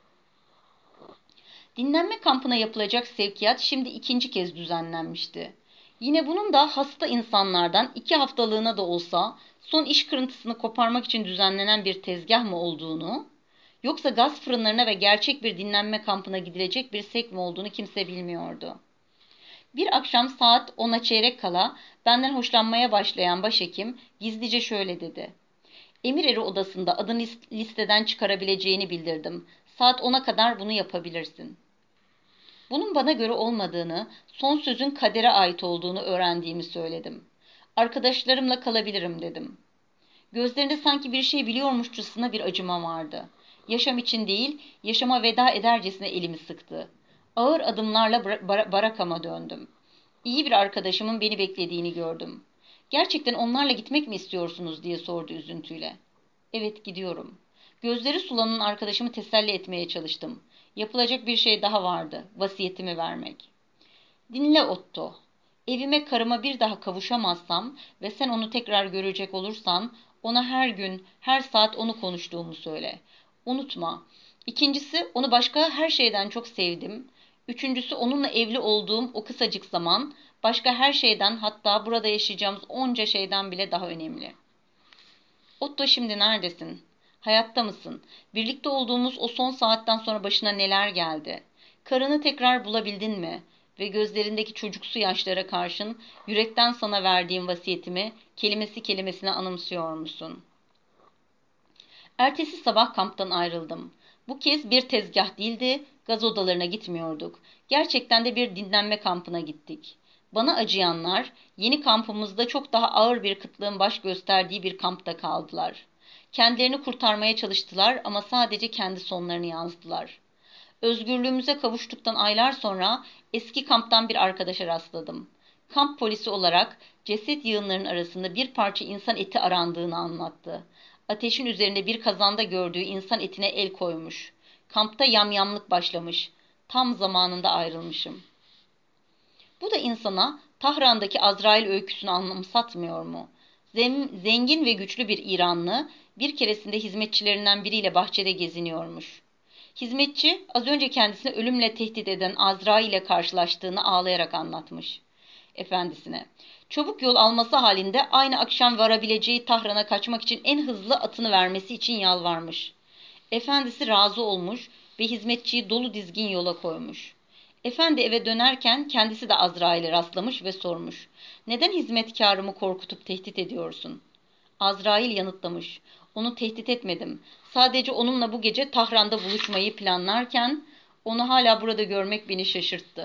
Dinlenme kampına yapılacak sevkiyat şimdi ikinci kez düzenlenmişti. Yine bunun da hasta insanlardan iki haftalığına da olsa son iş kırıntısını koparmak için düzenlenen bir tezgah mı olduğunu, yoksa gaz fırınlarına ve gerçek bir dinlenme kampına gidilecek bir sevk mi olduğunu kimse bilmiyordu. Bir akşam saat ona çeyrek kala benden hoşlanmaya başlayan başhekim gizlice şöyle dedi. Emireri odasında adını listeden çıkarabileceğini bildirdim. Saat ona kadar bunu yapabilirsin. Bunun bana göre olmadığını, son sözün kadere ait olduğunu öğrendiğimi söyledim. Arkadaşlarımla kalabilirim dedim. Gözlerinde sanki bir şey biliyormuşçasına bir acıma vardı. Yaşam için değil, yaşama veda edercesine elimi sıktı. Ağır adımlarla bar- barakama döndüm. İyi bir arkadaşımın beni beklediğini gördüm. Gerçekten onlarla gitmek mi istiyorsunuz diye sordu üzüntüyle. Evet, gidiyorum. Gözleri sulanan arkadaşımı teselli etmeye çalıştım. Yapılacak bir şey daha vardı, vasiyetimi vermek. Dinle Otto. Evime karıma bir daha kavuşamazsam ve sen onu tekrar görecek olursan ona her gün, her saat onu konuştuğumu söyle. Unutma. İkincisi, onu başka her şeyden çok sevdim. Üçüncüsü, onunla evli olduğum o kısacık zaman başka her şeyden, hatta burada yaşayacağımız onca şeyden bile daha önemli. Otto, şimdi neredesin? Hayatta mısın? Birlikte olduğumuz o son saatten sonra başına neler geldi? Karını tekrar bulabildin mi? ve gözlerindeki çocuksu yaşlara karşın yürekten sana verdiğim vasiyetimi kelimesi kelimesine anımsıyor musun? Ertesi sabah kamptan ayrıldım. Bu kez bir tezgah değildi, gaz odalarına gitmiyorduk. Gerçekten de bir dinlenme kampına gittik. Bana acıyanlar, yeni kampımızda çok daha ağır bir kıtlığın baş gösterdiği bir kampta kaldılar. Kendilerini kurtarmaya çalıştılar ama sadece kendi sonlarını yazdılar. Özgürlüğümüze kavuştuktan aylar sonra eski kamptan bir arkadaşa rastladım. Kamp polisi olarak ceset yığınlarının arasında bir parça insan eti arandığını anlattı. Ateşin üzerinde bir kazanda gördüğü insan etine el koymuş. Kampta yamyamlık başlamış. Tam zamanında ayrılmışım. Bu da insana Tahran'daki Azrail öyküsünü anımsatmıyor mu? Zengin ve güçlü bir İranlı bir keresinde hizmetçilerinden biriyle bahçede geziniyormuş. Hizmetçi az önce kendisini ölümle tehdit eden Azrail ile karşılaştığını ağlayarak anlatmış efendisine. Çabuk yol alması halinde aynı akşam varabileceği Tahran'a kaçmak için en hızlı atını vermesi için yalvarmış. Efendisi razı olmuş ve hizmetçiyi dolu dizgin yola koymuş. Efendi eve dönerken kendisi de Azrail'e rastlamış ve sormuş. Neden hizmetkarımı korkutup tehdit ediyorsun? Azrail yanıtlamış. Onu tehdit etmedim. Sadece onunla bu gece Tahran'da buluşmayı planlarken onu hala burada görmek beni şaşırttı.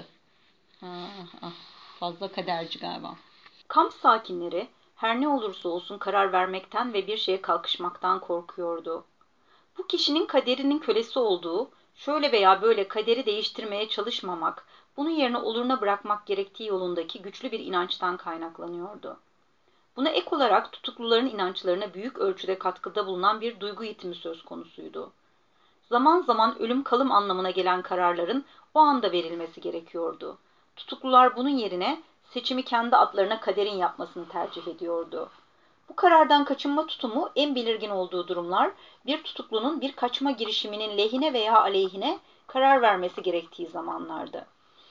Ah, ah, fazla kaderci galiba. Kamp sakinleri her ne olursa olsun karar vermekten ve bir şeye kalkışmaktan korkuyordu. Bu kişinin kaderinin kölesi olduğu, şöyle veya böyle kaderi değiştirmeye çalışmamak, bunun yerine oluruna bırakmak gerektiği yolundaki güçlü bir inançtan kaynaklanıyordu. Buna ek olarak tutukluların inançlarına büyük ölçüde katkıda bulunan bir duygu yitimi söz konusuydu. Zaman zaman ölüm kalım anlamına gelen kararların o anda verilmesi gerekiyordu. Tutuklular bunun yerine seçimi kendi adlarına kaderin yapmasını tercih ediyordu. Bu karardan kaçınma tutumu en belirgin olduğu durumlar, bir tutuklunun bir kaçma girişiminin lehine veya aleyhine karar vermesi gerektiği zamanlardı.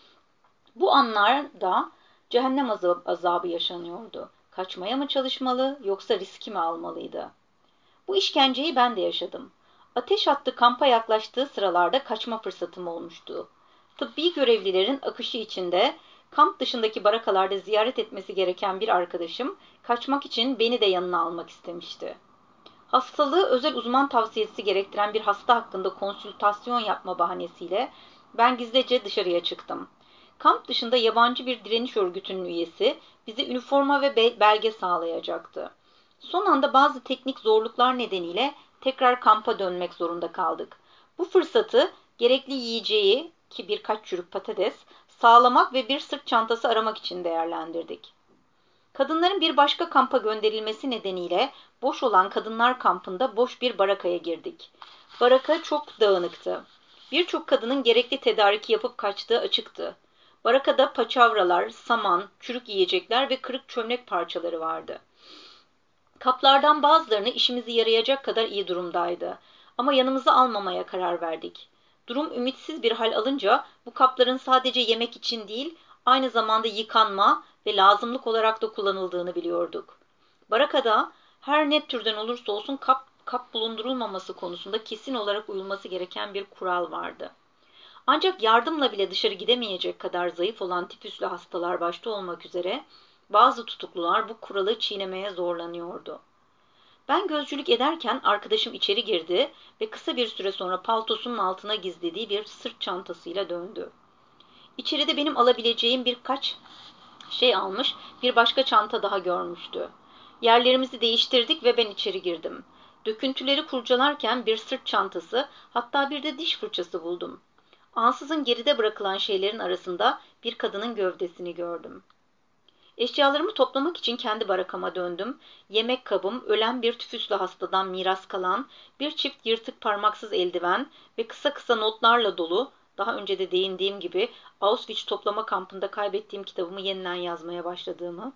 Bu anlarda cehennem azabı yaşanıyordu. Kaçmaya mı çalışmalı yoksa riski mi almalıydı? Bu işkenceyi ben de yaşadım. Ateş hattı kampa yaklaştığı sıralarda kaçma fırsatım olmuştu. Tıbbi görevlilerin akışı içinde kamp dışındaki barakalarda ziyaret etmesi gereken bir arkadaşım kaçmak için beni de yanına almak istemişti. Hastalığı özel uzman tavsiyesi gerektiren bir hasta hakkında konsültasyon yapma bahanesiyle ben gizlice dışarıya çıktım. Kamp dışında yabancı bir direniş örgütünün üyesi bize üniforma ve belge sağlayacaktı. Son anda bazı teknik zorluklar nedeniyle tekrar kampa dönmek zorunda kaldık. Bu fırsatı gerekli yiyeceği ki birkaç çürük patates sağlamak ve bir sırt çantası aramak için değerlendirdik. Kadınların bir başka kampa gönderilmesi nedeniyle boş olan kadınlar kampında boş bir barakaya girdik. Baraka çok dağınıktı. Birçok kadının gerekli tedariki yapıp kaçtığı açıktı. Barakada paçavralar, saman, çürük yiyecekler ve kırık çömlek parçaları vardı. Kaplardan bazılarını işimize yarayacak kadar iyi durumdaydı. Ama yanımıza almamaya karar verdik. Durum ümitsiz bir hal alınca bu kapların sadece yemek için değil, aynı zamanda yıkanma ve lazımlık olarak da kullanıldığını biliyorduk. Barakada her ne türden olursa olsun kap, kap bulundurulmaması konusunda kesin olarak uyulması gereken bir kural vardı. Ancak yardımla bile dışarı gidemeyecek kadar zayıf olan tifüslü hastalar başta olmak üzere bazı tutuklular bu kuralı çiğnemeye zorlanıyordu. Ben gözcülük ederken arkadaşım içeri girdi ve kısa bir süre sonra paltosunun altına gizlediği bir sırt çantasıyla döndü. İçeride benim alabileceğim birkaç şey almış, bir başka çanta daha görmüştü. Yerlerimizi değiştirdik ve ben içeri girdim. Döküntüleri kurcalarken bir sırt çantası, hatta bir de diş fırçası buldum. Ansızın geride bırakılan şeylerin arasında bir kadının gövdesini gördüm. Eşyalarımı toplamak için kendi barakama döndüm. Yemek kabım, ölen bir tüfüslü hastadan miras kalan, bir çift yırtık parmaksız eldiven ve kısa kısa notlarla dolu, daha önce de değindiğim gibi Auschwitz toplama kampında kaybettiğim kitabımı yeniden yazmaya başladığımı,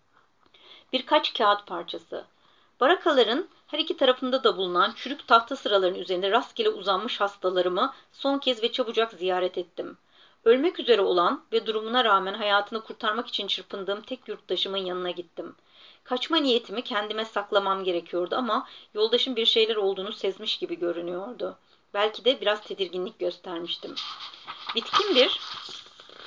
birkaç kağıt parçası. Barakaların her iki tarafında da bulunan çürük tahta sıraların üzerinde rastgele uzanmış hastalarımı son kez ve çabucak ziyaret ettim. Ölmek üzere olan ve durumuna rağmen hayatını kurtarmak için çırpındığım tek yurttaşımın yanına gittim. Kaçma niyetimi kendime saklamam gerekiyordu ama yoldaşım bir şeyler olduğunu sezmiş gibi görünüyordu. Belki de biraz tedirginlik göstermiştim. Bitkin bir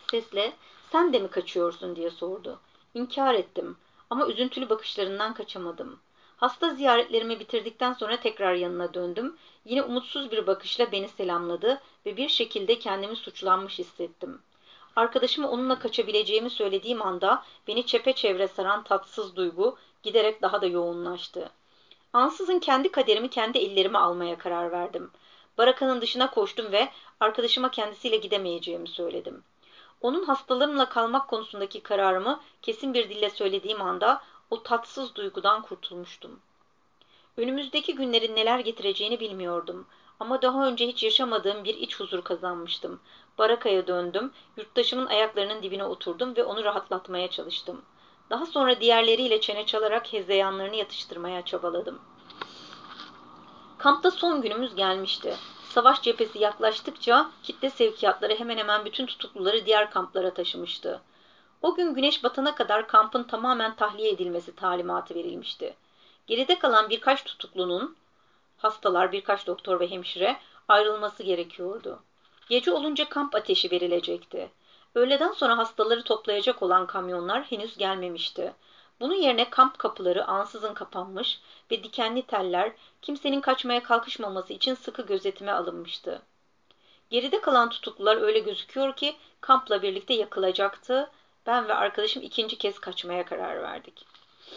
sesle "Sen de mi kaçıyorsun?" diye sordu. İnkar ettim ama üzüntülü bakışlarından kaçamadım. Hasta ziyaretlerimi bitirdikten sonra tekrar yanına döndüm. Yine umutsuz bir bakışla beni selamladı ve bir şekilde kendimi suçlanmış hissettim. Arkadaşıma onunla kaçabileceğimi söylediğim anda beni çepeçevre saran tatsız duygu giderek daha da yoğunlaştı. Ansızın kendi kaderimi kendi ellerime almaya karar verdim. Barakanın dışına koştum ve arkadaşıma kendisiyle gidemeyeceğimi söyledim. Onun hastalığımla kalmak konusundaki kararımı kesin bir dille söylediğim anda o tatsız duygudan kurtulmuştum. Önümüzdeki günlerin neler getireceğini bilmiyordum. Ama daha önce hiç yaşamadığım bir iç huzur kazanmıştım. Barakaya döndüm, yurttaşımın ayaklarının dibine oturdum ve onu rahatlatmaya çalıştım. Daha sonra diğerleriyle çene çalarak hezeyanlarını yatıştırmaya çabaladım. Kampta son günümüz gelmişti. Savaş cephesi yaklaştıkça kitle sevkiyatları hemen hemen bütün tutukluları diğer kamplara taşımıştı. O gün güneş batana kadar kampın tamamen tahliye edilmesi talimatı verilmişti. Geride kalan birkaç tutuklunun, hastalar, birkaç doktor ve hemşire ayrılması gerekiyordu. Gece olunca kamp ateşi verilecekti. Öğleden sonra hastaları toplayacak olan kamyonlar henüz gelmemişti. Bunun yerine kamp kapıları ansızın kapanmış ve dikenli teller kimsenin kaçmaya kalkışmaması için sıkı gözetime alınmıştı. Geride kalan tutuklular öyle gözüküyor ki kampla birlikte yakılacaktı. Ben ve arkadaşım ikinci kez kaçmaya karar verdik.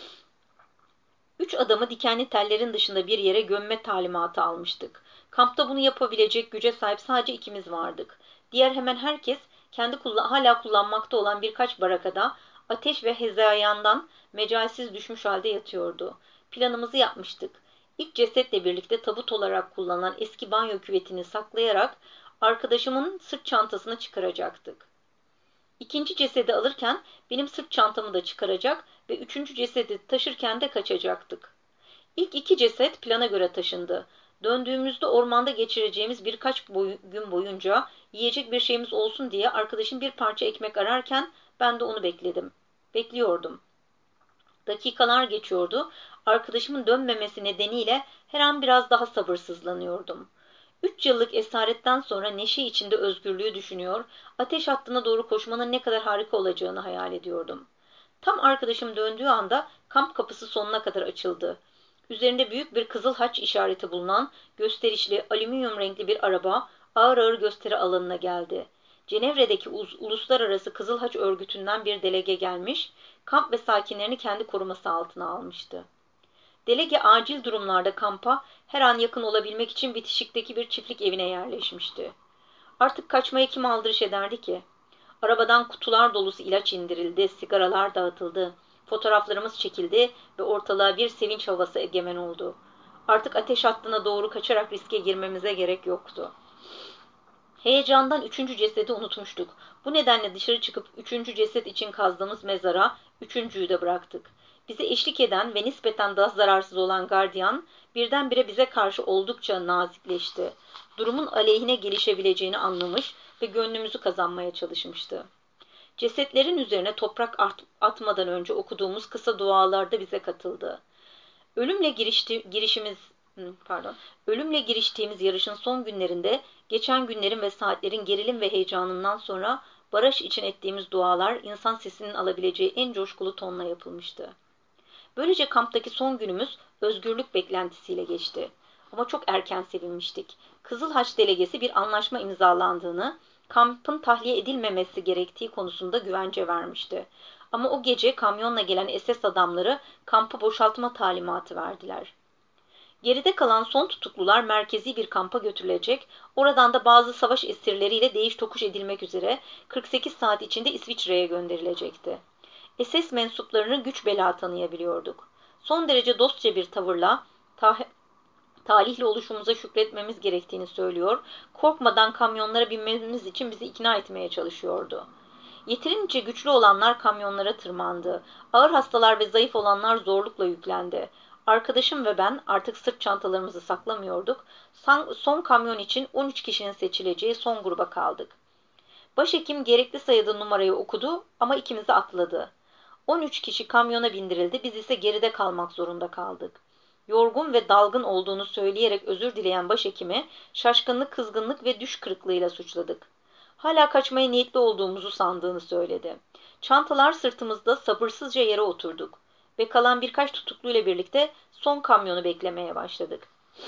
Üç adamı dikenli tellerin dışında bir yere gömme talimatı almıştık. Kampta bunu yapabilecek güce sahip sadece ikimiz vardık. Diğer hemen herkes kendi kullan hala kullanmakta olan birkaç barakada ateş ve hezeyandan mecalsiz düşmüş halde yatıyordu. Planımızı yapmıştık. İlk cesetle birlikte tabut olarak kullanılan eski banyo küvetini saklayarak arkadaşımın sırt çantasını çıkaracaktık. İkinci cesedi alırken benim sırt çantamı da çıkaracak ve üçüncü cesedi taşırken de kaçacaktık. İlk iki ceset plana göre taşındı. Döndüğümüzde ormanda geçireceğimiz birkaç boy gün boyunca yiyecek bir şeyimiz olsun diye arkadaşım bir parça ekmek ararken ben de onu bekledim. Bekliyordum. Dakikalar geçiyordu. Arkadaşımın dönmemesi nedeniyle her an biraz daha sabırsızlanıyordum. Üç yıllık esaretten sonra neşe içinde özgürlüğü düşünüyor, ateş hattına doğru koşmanın ne kadar harika olacağını hayal ediyordum. Tam arkadaşım döndüğü anda kamp kapısı sonuna kadar açıldı. Üzerinde büyük bir kızıl haç işareti bulunan gösterişli alüminyum renkli bir araba ağır ağır gösteri alanına geldi. Cenevre'deki Uluslararası Kızıl Haç Örgütü'nden bir delege gelmiş, kamp ve sakinlerini kendi koruması altına almıştı. Delege acil durumlarda kampa her an yakın olabilmek için bitişikteki bir çiftlik evine yerleşmişti. Artık kaçmaya kim aldırış ederdi ki? Arabadan kutular dolusu ilaç indirildi, sigaralar dağıtıldı, fotoğraflarımız çekildi ve ortalığa bir sevinç havası egemen oldu. Artık ateş hattına doğru kaçarak riske girmemize gerek yoktu. Heyecandan üçüncü cesedi unutmuştuk. Bu nedenle dışarı çıkıp üçüncü ceset için kazdığımız mezara üçüncüyü de bıraktık. Bize eşlik eden ve nispeten daha zararsız olan gardiyan birdenbire bize karşı oldukça nazikleşti. Durumun aleyhine gelişebileceğini anlamış ve gönlümüzü kazanmaya çalışmıştı. Cesetlerin üzerine toprak at atmadan önce okuduğumuz kısa dualarda bize katıldı. Ölümle girişti, girişimiz pardon, ölümle giriştiğimiz yarışın son günlerinde geçen günlerin ve saatlerin gerilim ve heyecanından sonra barış için ettiğimiz dualar insan sesinin alabileceği en coşkulu tonla yapılmıştı. Böylece kamptaki son günümüz özgürlük beklentisiyle geçti. Ama çok erken sevinmiştik. Kızıl Haç delegesi bir anlaşma imzalandığını, kampın tahliye edilmemesi gerektiği konusunda güvence vermişti. Ama o gece kamyonla gelen S S adamları kampı boşaltma talimatı verdiler. Geride kalan son tutuklular merkezi bir kampa götürülecek, oradan da bazı savaş esirleriyle değiş tokuş edilmek üzere kırk sekiz saat içinde İsviçre'ye gönderilecekti. S S mensuplarını güç bela tanıyabiliyorduk. Son derece dostça bir tavırla tah talihli oluşumuza şükretmemiz gerektiğini söylüyor, korkmadan kamyonlara binmemiz için bizi ikna etmeye çalışıyordu. Yeterince güçlü olanlar kamyonlara tırmandı. Ağır hastalar ve zayıf olanlar zorlukla yüklendi. Arkadaşım ve ben artık sırt çantalarımızı saklamıyorduk. Son kamyon için on üç kişinin seçileceği son gruba kaldık. Başhekim gerekli sayıda numarayı okudu ama ikimizi atladı. on üç kişi kamyona bindirildi, biz ise geride kalmak zorunda kaldık. Yorgun ve dalgın olduğunu söyleyerek özür dileyen başhekimi şaşkınlık, kızgınlık ve düş kırıklığıyla suçladık. Hala kaçmaya niyetli olduğumuzu sandığını söyledi. Çantalar sırtımızda sabırsızca yere oturduk ve kalan birkaç tutukluyla birlikte son kamyonu beklemeye başladık.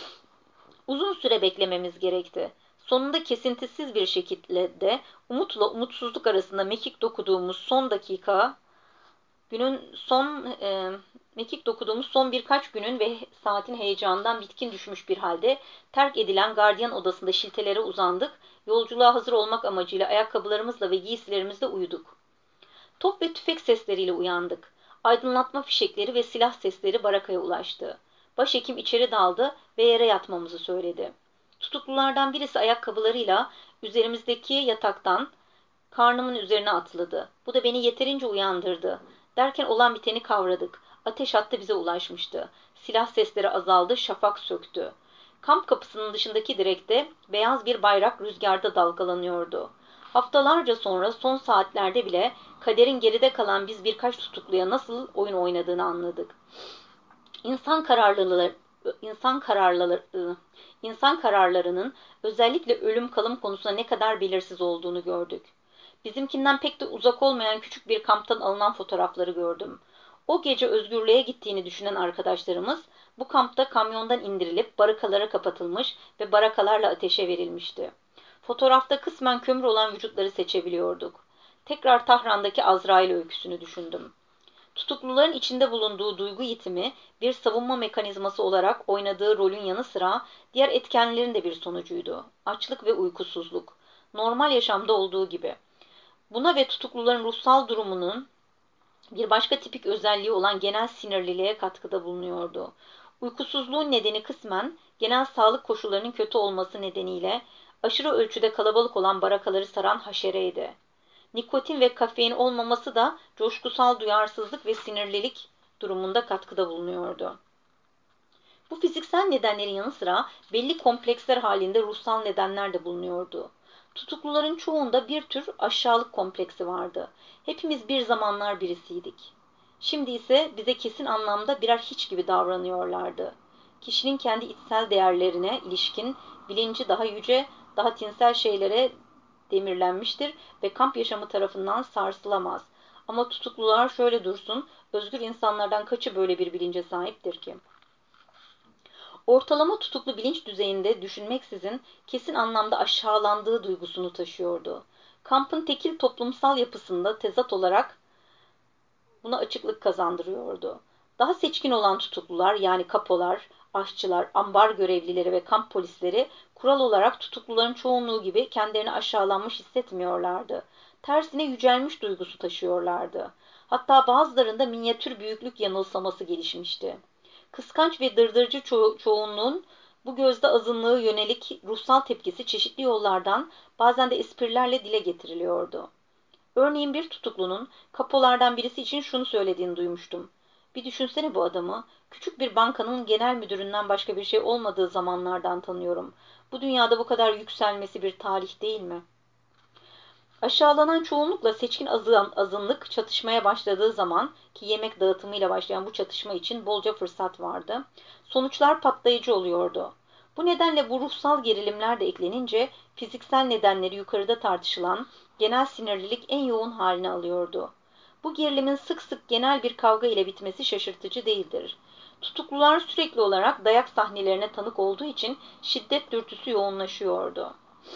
Uzun süre beklememiz gerekti. Sonunda kesintisiz bir şekilde umutla umutsuzluk arasında mekik dokuduğumuz son dakika, günün son e, mekik dokuduğumuz son birkaç günün ve saatin heyecanından bitkin düşmüş bir halde terk edilen gardiyan odasında şiltelere uzandık, yolculuğa hazır olmak amacıyla ayakkabılarımızla ve giysilerimizle uyuduk. Top ve tüfek sesleriyle uyandık. Aydınlatma fişekleri ve silah sesleri barakaya ulaştı. Başhekim içeri daldı ve yere yatmamızı söyledi. Tutuklulardan birisi ayakkabılarıyla üzerimizdeki yataktan karnımın üzerine atladı. Bu da beni yeterince uyandırdı. Derken olan biteni kavradık. Ateş hattı bize ulaşmıştı. Silah sesleri azaldı, şafak söktü. Kamp kapısının dışındaki direkte beyaz bir bayrak rüzgarda dalgalanıyordu. Haftalarca sonra son saatlerde bile kaderin geride kalan biz birkaç tutukluya nasıl oyun oynadığını anladık. İnsan kararlılığı, insan kararlılığı, insan kararlarının özellikle ölüm kalım konusunda ne kadar belirsiz olduğunu gördük. Bizimkinden pek de uzak olmayan küçük bir kamptan alınan fotoğrafları gördüm. O gece özgürlüğe gittiğini düşünen arkadaşlarımız bu kampta kamyondan indirilip barakalara kapatılmış ve barakalarla ateşe verilmişti. Fotoğrafta kısmen kömür olan vücutları seçebiliyorduk. Tekrar Tahran'daki Azrail öyküsünü düşündüm. Tutukluların içinde bulunduğu duygu yitimi bir savunma mekanizması olarak oynadığı rolün yanı sıra diğer etkenlerin de bir sonucuydu. Açlık ve uykusuzluk. Normal yaşamda olduğu gibi. Buna ve tutukluların ruhsal durumunun bir başka tipik özelliği olan genel sinirliliğe katkıda bulunuyordu. Uykusuzluğun nedeni kısmen genel sağlık koşullarının kötü olması nedeniyle aşırı ölçüde kalabalık olan barakaları saran haşereydi. Nikotin ve kafein olmaması da coşkusal duyarsızlık ve sinirlilik durumunda katkıda bulunuyordu. Bu fiziksel nedenlerin yanı sıra belli kompleksler halinde ruhsal nedenler de bulunuyordu. Tutukluların çoğunda bir tür aşağılık kompleksi vardı. Hepimiz bir zamanlar birisiydik. Şimdi ise bize kesin anlamda birer hiç gibi davranıyorlardı. Kişinin kendi içsel değerlerine ilişkin bilinci daha yüce, daha tinsel şeylere demirlenmiştir ve kamp yaşamı tarafından sarsılamaz. Ama tutuklular şöyle dursun, özgür insanlardan kaçı böyle bir bilince sahiptir ki? Ortalama tutuklu bilinç düzeyinde düşünmeksizin kesin anlamda aşağılandığı duygusunu taşıyordu. Kampın tekil toplumsal yapısında tezat olarak buna açıklık kazandırıyordu. Daha seçkin olan tutuklular yani kapolar, aşçılar, ambar görevlileri ve kamp polisleri kural olarak tutukluların çoğunluğu gibi kendilerini aşağılanmış hissetmiyorlardı. Tersine yücelmiş duygusu taşıyorlardı. Hatta bazılarında minyatür büyüklük yanılsaması gelişmişti. Kıskanç ve dırdırcı ço- çoğunluğun bu gözde azınlığı yönelik ruhsal tepkisi çeşitli yollardan bazen de esprilerle dile getiriliyordu. Örneğin bir tutuklunun kapolardan birisi için şunu söylediğini duymuştum. Bir düşünsene bu adamı, küçük bir bankanın genel müdüründen başka bir şey olmadığı zamanlardan tanıyorum. Bu dünyada bu kadar yükselmesi bir tarih değil mi? Aşağılanan çoğunlukla seçkin azın, azınlık çatışmaya başladığı zaman ki yemek dağıtımıyla başlayan bu çatışma için bolca fırsat vardı. Sonuçlar patlayıcı oluyordu. Bu nedenle bu ruhsal gerilimler de eklenince fiziksel nedenleri yukarıda tartışılan genel sinirlilik en yoğun halini alıyordu. Bu gerilimin sık sık genel bir kavga ile bitmesi şaşırtıcı değildir. Tutuklular sürekli olarak dayak sahnelerine tanık olduğu için şiddet dürtüsü yoğunlaşıyordu.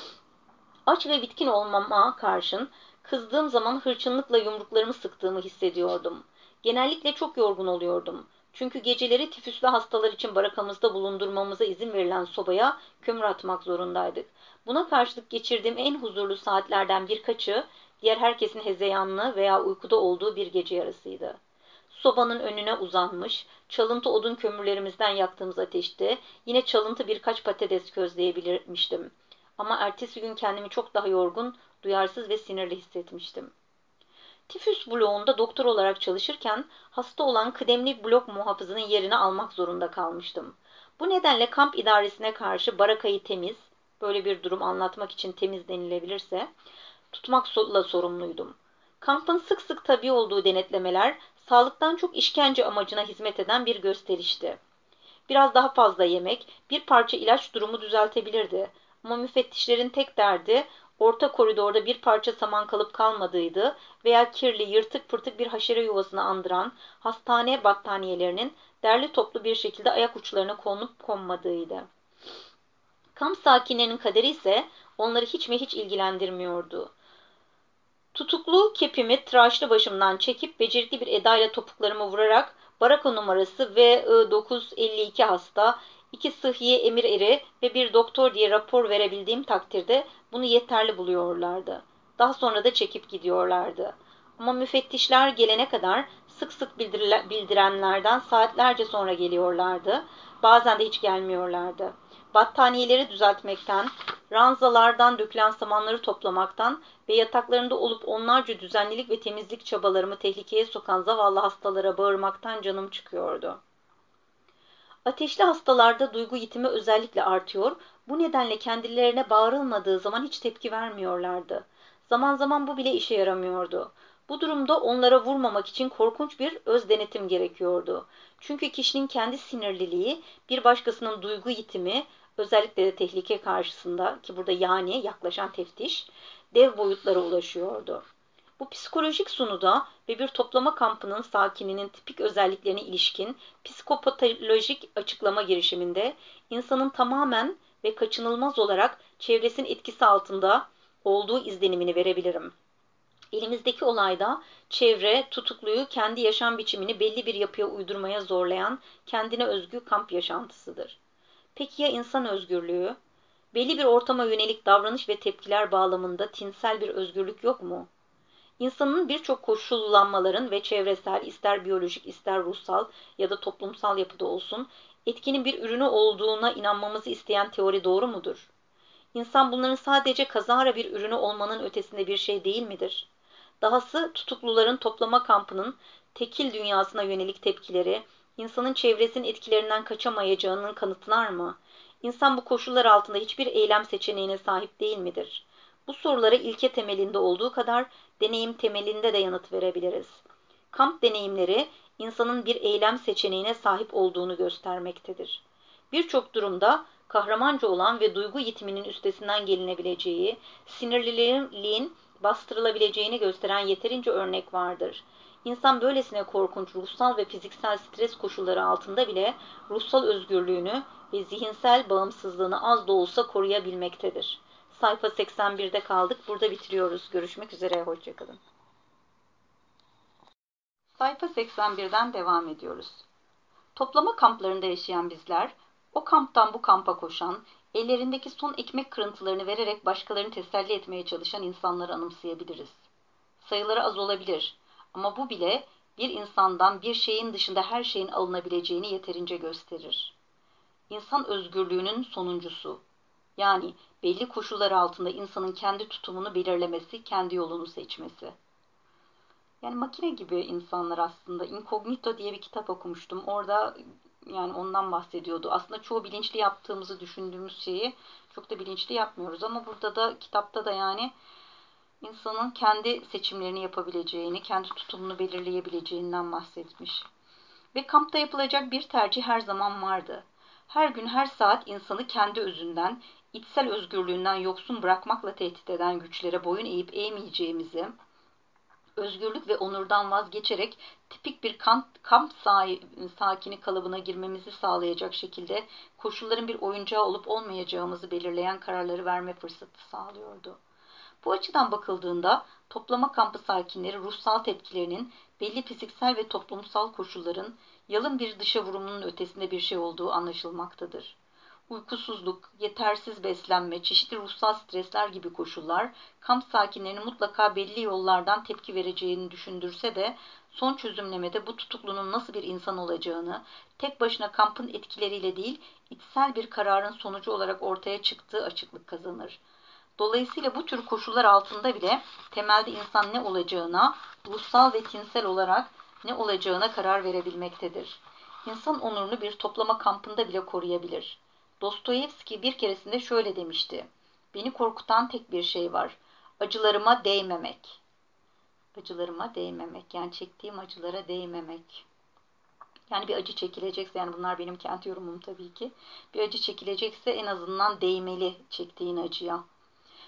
Aç ve bitkin olmama karşın kızdığım zaman hırçınlıkla yumruklarımı sıktığımı hissediyordum. Genellikle çok yorgun oluyordum. Çünkü geceleri tifüslü hastalar için barakamızda bulundurmamıza izin verilen sobaya kömür atmak zorundaydık. Buna karşılık geçirdiğim en huzurlu saatlerden birkaçı diğer herkesin hezeyanlı veya uykuda olduğu bir gece yarısıydı. Sobanın önüne uzanmış, çalıntı odun kömürlerimizden yaktığımız ateşte yine çalıntı birkaç patates közleyebilirmiştim. Ama ertesi gün kendimi çok daha yorgun, duyarsız ve sinirli hissetmiştim. Tifüs bloğunda doktor olarak çalışırken hasta olan kıdemli blok muhafızının yerini almak zorunda kalmıştım. Bu nedenle kamp idaresine karşı barakayı temiz, böyle bir durum anlatmak için temiz denilebilirse, tutmakla sorumluydum. Kampın sık sık tabi olduğu denetlemeler, sağlıktan çok işkence amacına hizmet eden bir gösterişti. Biraz daha fazla yemek, bir parça ilaç durumu düzeltebilirdi. Ama müfettişlerin tek derdi Orta koridorda bir parça saman kalıp kalmadığıydı veya kirli, yırtık pırtık bir haşere yuvasını andıran hastane battaniyelerinin derli toplu bir şekilde ayak uçlarına konup konmadığıydı. Kamp sakinlerinin kaderi ise onları hiç mi hiç ilgilendirmiyordu. Tutuklu kepimi tıraşlı başımdan çekip becerikli bir edayla topuklarımı vurarak baraka numarası V I dokuz yüz elli iki hasta, iki sıhhiye emir eri ve bir doktor diye rapor verebildiğim takdirde bunu yeterli buluyorlardı. Daha sonra da çekip gidiyorlardı. Ama müfettişler gelene kadar sık sık bildirenlerden saatlerce sonra geliyorlardı. Bazen de hiç gelmiyorlardı. Battaniyeleri düzeltmekten, ranzalardan dökülen samanları toplamaktan ve yataklarında olup onlarca düzenlilik ve temizlik çabalarımı tehlikeye sokan zavallı hastalara bağırmaktan canım çıkıyordu. Ateşli hastalarda duygu yitimi özellikle artıyor, bu nedenle kendilerine bağırılmadığı zaman hiç tepki vermiyorlardı. Zaman zaman bu bile işe yaramıyordu. Bu durumda onlara vurmamak için korkunç bir öz denetim gerekiyordu. Çünkü kişinin kendi sinirliliği, bir başkasının duygu yitimi, özellikle de tehlike karşısında ki burada yani yaklaşan teftiş, dev boyutlara ulaşıyordu. Bu psikolojik sunuda ve bir toplama kampının sakininin tipik özelliklerine ilişkin psikopatolojik açıklama girişiminde insanın tamamen ve kaçınılmaz olarak çevresinin etkisi altında olduğu izlenimini verebilirim. Elimizdeki olayda çevre, tutukluyu kendi yaşam biçimini belli bir yapıya uydurmaya zorlayan kendine özgü kamp yaşantısıdır. Peki ya insan özgürlüğü? Belli bir ortama yönelik davranış ve tepkiler bağlamında tinsel bir özgürlük yok mu? İnsanın birçok koşullanmaların ve çevresel, ister biyolojik, ister ruhsal ya da toplumsal yapıda olsun, etkinin bir ürünü olduğuna inanmamızı isteyen teori doğru mudur? İnsan bunların sadece kazara bir ürünü olmanın ötesinde bir şey değil midir? Dahası tutukluların toplama kampının tekil dünyasına yönelik tepkileri, insanın çevresinin etkilerinden kaçamayacağının kanıtlar mı? İnsan bu koşullar altında hiçbir eylem seçeneğine sahip değil midir? Bu sorulara ilke temelinde olduğu kadar deneyim temelinde de yanıt verebiliriz. Kamp deneyimleri insanın bir eylem seçeneğine sahip olduğunu göstermektedir. Birçok durumda kahramanca olan ve duygu yitiminin üstesinden gelinebileceği, sinirliliğin bastırılabileceğini gösteren yeterince örnek vardır. İnsan böylesine korkunç ruhsal ve fiziksel stres koşulları altında bile ruhsal özgürlüğünü ve zihinsel bağımsızlığını az da olsa koruyabilmektedir. Sayfa seksen birde kaldık. Burada bitiriyoruz. Görüşmek üzere. Hoşçakalın. Sayfa seksen birden devam ediyoruz. Toplama kamplarında yaşayan bizler, o kamptan bu kampa koşan, ellerindeki son ekmek kırıntılarını vererek başkalarını teselli etmeye çalışan insanları anımsayabiliriz. Sayıları az olabilir ama bu bile bir insandan bir şeyin dışında her şeyin alınabileceğini yeterince gösterir. İnsan özgürlüğünün sonuncusu, yani belli koşullar altında insanın kendi tutumunu belirlemesi, kendi yolunu seçmesi. Yani makine gibi insanlar aslında. Incognito diye bir kitap okumuştum. Orada yani ondan bahsediyordu. Aslında çoğu bilinçli yaptığımızı düşündüğümüz şeyi çok da bilinçli yapmıyoruz. Ama burada da kitapta da yani insanın kendi seçimlerini yapabileceğini, kendi tutumunu belirleyebileceğinden bahsetmiş. Ve kampta yapılacak bir tercih her zaman vardı. Her gün her saat insanı kendi özünden, içsel özgürlüğünden yoksun bırakmakla tehdit eden güçlere boyun eğip eğmeyeceğimizi, özgürlük ve onurdan vazgeçerek tipik bir kamp, kamp sakini kalıbına girmemizi sağlayacak şekilde koşulların bir oyuncağı olup olmayacağımızı belirleyen kararları verme fırsatı sağlıyordu. Bu açıdan bakıldığında toplama kampı sakinleri ruhsal tepkilerinin belli fiziksel ve toplumsal koşulların yalın bir dışa vurumunun ötesinde bir şey olduğu anlaşılmaktadır. Uykusuzluk, yetersiz beslenme, çeşitli ruhsal stresler gibi koşullar kamp sakinlerinin mutlaka belli yollardan tepki vereceğini düşündürse de son çözümlemede bu tutuklunun nasıl bir insan olacağını tek başına kampın etkileriyle değil içsel bir kararın sonucu olarak ortaya çıktığı açıklık kazanır. Dolayısıyla bu tür koşullar altında bile temelde insan ne olacağına, ruhsal ve tinsel olarak ne olacağına karar verebilmektedir. İnsan onurunu bir toplama kampında bile koruyabilir. Dostoyevski bir keresinde şöyle demişti: "Beni korkutan tek bir şey var, acılarıma değmemek." Acılarıma değmemek, yani çektiğim acılara değmemek. Yani bir acı çekilecekse, yani bunlar benim kendi yorumum tabii ki, bir acı çekilecekse en azından değmeli çektiğin acıya.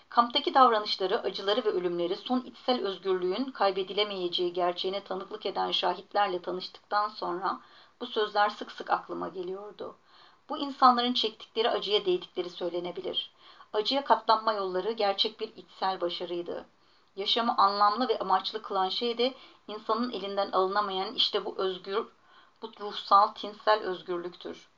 Kamptaki davranışları, acıları ve ölümleri son içsel özgürlüğün kaybedilemeyeceği gerçeğine tanıklık eden şahitlerle tanıştıktan sonra bu sözler sık sık aklıma geliyordu. Bu insanların çektikleri acıya değdikleri söylenebilir. Acıya katlanma yolları gerçek bir içsel başarıydı. Yaşamı anlamlı ve amaçlı kılan şey de insanın elinden alınamayan işte bu özgür, bu ruhsal, tinsel özgürlüktür.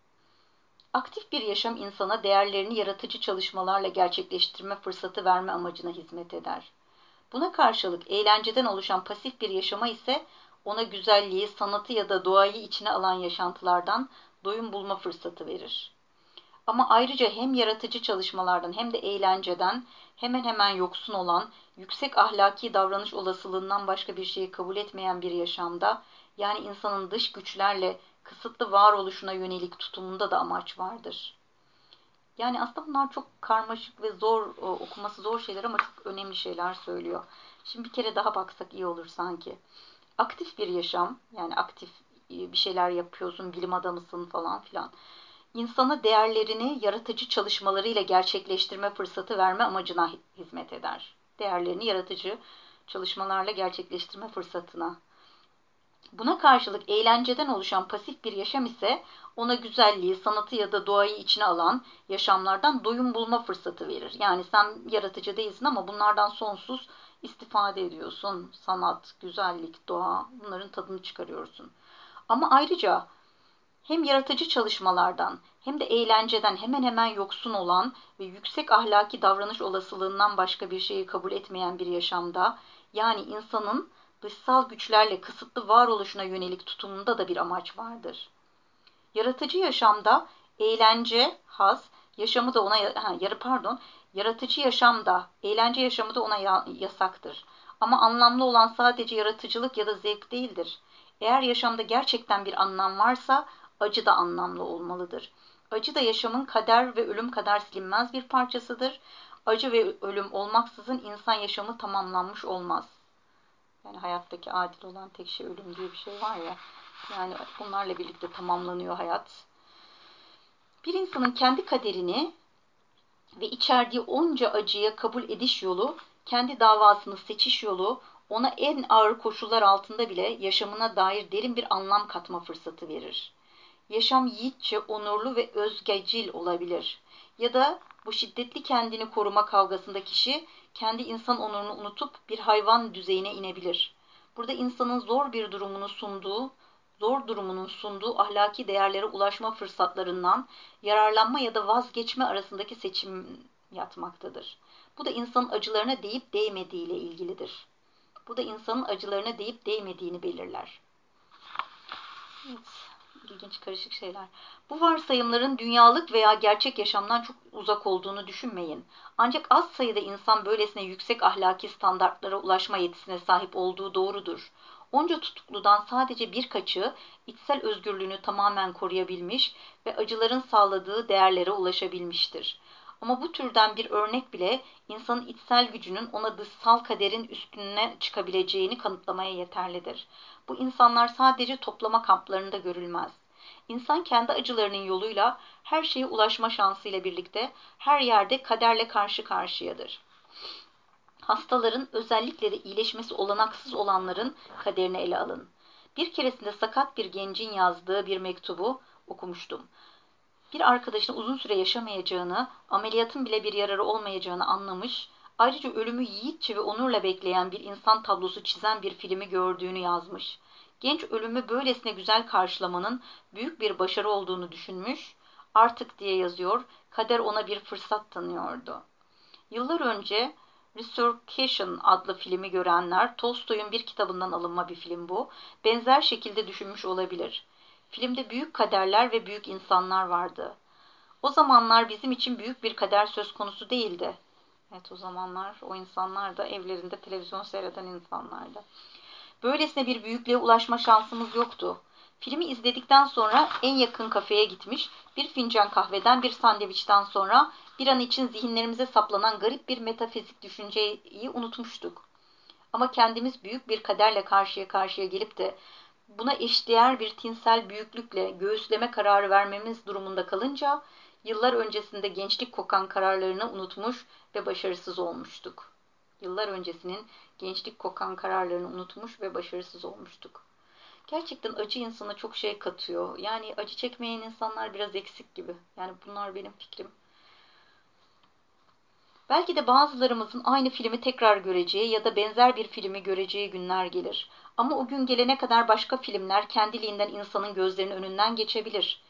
Aktif bir yaşam insana değerlerini yaratıcı çalışmalarla gerçekleştirme fırsatı verme amacına hizmet eder. Buna karşılık eğlenceden oluşan pasif bir yaşama ise ona güzelliği, sanatı ya da doğayı içine alan yaşantılardan doyum bulma fırsatı verir. Ama ayrıca hem yaratıcı çalışmalardan hem de eğlenceden hemen hemen yoksun olan, yüksek ahlaki davranış olasılığından başka bir şeyi kabul etmeyen bir yaşamda, yani insanın dış güçlerle kısıtlı varoluşuna yönelik tutumunda da amaç vardır. Yani aslında bunlar çok karmaşık ve zor, okuması zor şeyler ama çok önemli şeyler söylüyor. Şimdi bir kere daha baksak iyi olur sanki. Aktif bir yaşam, yani aktif bir şeyler yapıyorsun, bilim adamısın falan filan. İnsana değerlerini yaratıcı çalışmalarıyla gerçekleştirme fırsatı verme amacına hizmet eder. Değerlerini yaratıcı çalışmalarla gerçekleştirme fırsatına. Buna karşılık eğlenceden oluşan pasif bir yaşam ise ona güzelliği, sanatı ya da doğayı içine alan yaşamlardan doyum bulma fırsatı verir. Yani sen yaratıcı değilsin ama bunlardan sonsuz istifade ediyorsun. Sanat, güzellik, doğa, bunların tadını çıkarıyorsun. Ama ayrıca hem yaratıcı çalışmalardan hem de eğlenceden hemen hemen yoksun olan ve yüksek ahlaki davranış olasılığından başka bir şeyi kabul etmeyen bir yaşamda, yani insanın dışsal güçlerle kısıtlı varoluşuna yönelik tutumunda da bir amaç vardır. Yaratıcı yaşamda eğlence, haz, yaşamı da ona ha, yarı pardon, yaratıcı yaşamda, eğlence yaşamı da ona ya, yasaktır. Ama anlamlı olan sadece yaratıcılık ya da zevk değildir. Eğer yaşamda gerçekten bir anlam varsa acı da anlamlı olmalıdır. Acı da yaşamın kader ve ölüm kadar silinmez bir parçasıdır. Acı ve ölüm olmaksızın insan yaşamı tamamlanmış olmaz. Yani hayattaki adil olan tek şey ölüm diye bir şey var ya. Yani bunlarla birlikte tamamlanıyor hayat. Bir insanın kendi kaderini ve içerdiği onca acıya kabul ediş yolu, kendi davasını seçiş yolu, ona en ağır koşullar altında bile yaşamına dair derin bir anlam katma fırsatı verir. Yaşam yiğitçe, onurlu ve özgecil olabilir. Ya da bu şiddetli kendini koruma kavgasında kişi kendi insan onurunu unutup bir hayvan düzeyine inebilir. Burada insanın zor bir durumunu sunduğu, zor durumunun sunduğu ahlaki değerlere ulaşma fırsatlarından yararlanma ya da vazgeçme arasındaki seçim yatmaktadır. Bu da insanın acılarına değip değmediği ile ilgilidir. Bu da insanın acılarına değip değmediğini belirler. Evet. İlginç, karışık şeyler. Bu varsayımların dünyalık veya gerçek yaşamdan çok uzak olduğunu düşünmeyin. Ancak az sayıda insan böylesine yüksek ahlaki standartlara ulaşma yetisine sahip olduğu doğrudur. Onca tutukludan sadece birkaçı içsel özgürlüğünü tamamen koruyabilmiş ve acıların sağladığı değerlere ulaşabilmiştir. Ama bu türden bir örnek bile insanın içsel gücünün ona dışsal kaderin üstüne çıkabileceğini kanıtlamaya yeterlidir. Bu insanlar sadece toplama kamplarında görülmez. İnsan kendi acılarının yoluyla her şeye ulaşma şansıyla birlikte her yerde kaderle karşı karşıyadır. Hastaların, özellikle de iyileşmesi olanaksız olanların kaderini ele alın. Bir keresinde sakat bir gencin yazdığı bir mektubu okumuştum. Bir arkadaşının uzun süre yaşamayacağını, ameliyatın bile bir yararı olmayacağını anlamış, ayrıca ölümü yiğitçe ve onurla bekleyen bir insan tablosu çizen bir filmi gördüğünü yazmış. Genç ölümü böylesine güzel karşılamanın büyük bir başarı olduğunu düşünmüş, artık diye yazıyor, kader ona bir fırsat tanıyordu. Yıllar önce Resurrection adlı filmi görenler, Tolstoy'un bir kitabından alınma bir film bu, benzer şekilde düşünmüş olabilir. Filmde büyük kaderler ve büyük insanlar vardı. O zamanlar bizim için büyük bir kader söz konusu değildi. Evet, o zamanlar o insanlar da evlerinde televizyon seyreden insanlardı. Böylesine bir büyüklüğe ulaşma şansımız yoktu. Filmi izledikten sonra en yakın kafeye gitmiş, bir fincan kahveden bir sandviçten sonra bir an için zihinlerimize saplanan garip bir metafizik düşünceyi unutmuştuk. Ama kendimiz büyük bir kaderle karşıya karşıya gelip de buna eşdeğer bir tinsel büyüklükle göğüsleme kararı vermemiz durumunda kalınca Yıllar öncesinde gençlik kokan kararlarını unutmuş ve başarısız olmuştuk. Yıllar öncesinin gençlik kokan kararlarını unutmuş ve başarısız olmuştuk. Gerçekten acı insana çok şey katıyor. Yani acı çekmeyen insanlar biraz eksik gibi. Yani bunlar benim fikrim. Belki de bazılarımızın aynı filmi tekrar göreceği ya da benzer bir filmi göreceği günler gelir. Ama o gün gelene kadar başka filmler kendiliğinden insanın gözlerinin önünden geçebilir.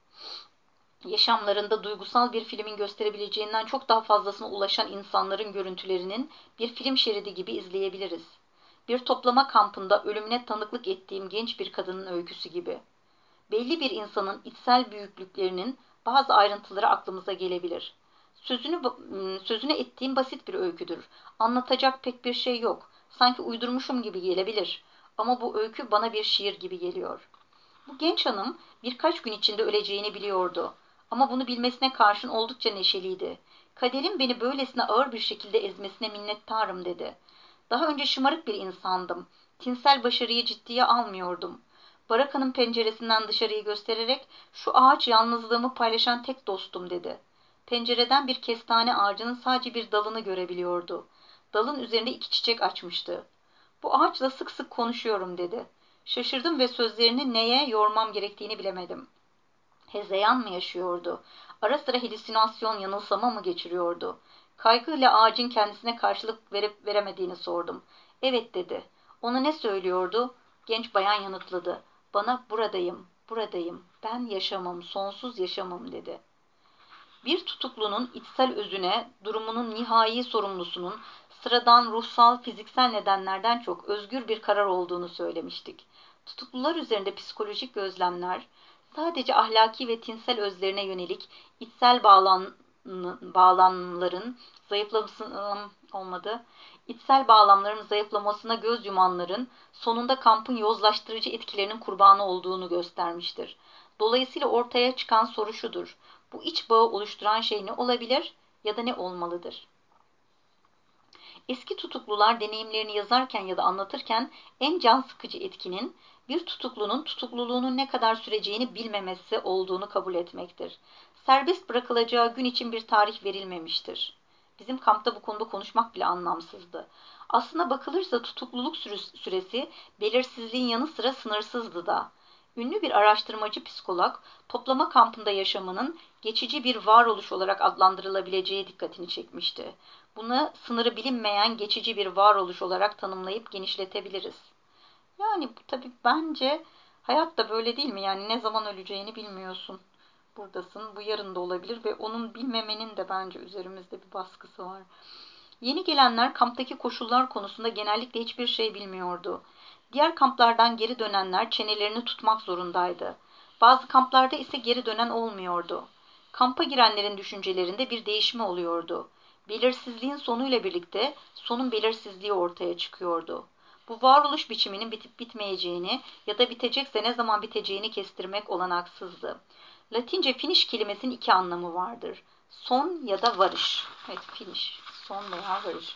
Yaşamlarında duygusal bir filmin gösterebileceğinden çok daha fazlasına ulaşan insanların görüntülerinin bir film şeridi gibi izleyebiliriz. Bir toplama kampında ölümüne tanıklık ettiğim genç bir kadının öyküsü gibi. Belli bir insanın içsel büyüklüklerinin bazı ayrıntıları aklımıza gelebilir. Sözünü, sözüne ettiğim basit bir öyküdür. Anlatacak pek bir şey yok. Sanki uydurmuşum gibi gelebilir. Ama bu öykü bana bir şiir gibi geliyor. Bu genç hanım birkaç gün içinde öleceğini biliyordu. Ama bunu bilmesine karşın oldukça neşeliydi. Kaderin beni böylesine ağır bir şekilde ezmesine minnettarım dedi. Daha önce şımarık bir insandım. Tinsel başarıyı ciddiye almıyordum. Barakanın penceresinden dışarıyı göstererek şu ağaç yalnızlığımı paylaşan tek dostum dedi. Pencereden bir kestane ağacının sadece bir dalını görebiliyordu. Dalın üzerinde iki çiçek açmıştı. Bu ağaçla sık sık konuşuyorum dedi. Şaşırdım ve sözlerini neye yormam gerektiğini bilemedim. Hezeyan mı yaşıyordu? Ara sıra halüsinasyon, yanılsama mı geçiriyordu? Kaygıyla ağacın kendisine karşılık verip veremediğini sordum. Evet dedi. Ona ne söylüyordu? Genç bayan yanıtladı. Bana buradayım, buradayım, ben yaşamım, sonsuz yaşamım dedi. Bir tutuklunun içsel özüne, durumunun nihai sorumlusunun sıradan ruhsal, fiziksel nedenlerden çok özgür bir karar olduğunu söylemiştik. Tutuklular üzerinde psikolojik gözlemler, sadece ahlaki ve tinsel özlerine yönelik içsel bağlan, bağlamların zayıflamasına olmadı. İçsel bağlamların zayıflamasına göz yumanların sonunda kampın yozlaştırıcı etkilerinin kurbanı olduğunu göstermiştir. Dolayısıyla ortaya çıkan soru şudur. Bu iç bağı oluşturan şey ne olabilir ya da ne olmalıdır? Eski tutuklular deneyimlerini yazarken ya da anlatırken en can sıkıcı etkinin bir tutuklunun tutukluluğunun ne kadar süreceğini bilmemesi olduğunu kabul etmektir. Serbest bırakılacağı gün için bir tarih verilmemiştir. Bizim kampta bu konuda konuşmak bile anlamsızdı. Aslına bakılırsa tutukluluk süresi belirsizliğin yanı sıra sınırsızdı da. Ünlü bir araştırmacı psikolog, toplama kampında yaşamanın geçici bir varoluş olarak adlandırılabileceği dikkatini çekmişti. Bunu sınırı bilinmeyen geçici bir varoluş olarak tanımlayıp genişletebiliriz. Yani tabii bence hayat da böyle değil mi? Yani ne zaman öleceğini bilmiyorsun. Buradasın, bu yarın da olabilir ve onun bilmemenin de bence üzerimizde bir baskısı var. Yeni gelenler kamptaki koşullar konusunda genellikle hiçbir şey bilmiyordu. Diğer kamplardan geri dönenler çenelerini tutmak zorundaydı. Bazı kamplarda ise geri dönen olmuyordu. Kampa girenlerin düşüncelerinde bir değişme oluyordu. Belirsizliğin sonuyla birlikte sonun belirsizliği ortaya çıkıyordu. Bu varoluş biçiminin bitip bitmeyeceğini ya da bitecekse ne zaman biteceğini kestirmek olanaksızdı. Latince finish kelimesinin iki anlamı vardır. Son ya da varış. Evet, finish. Son veya varış.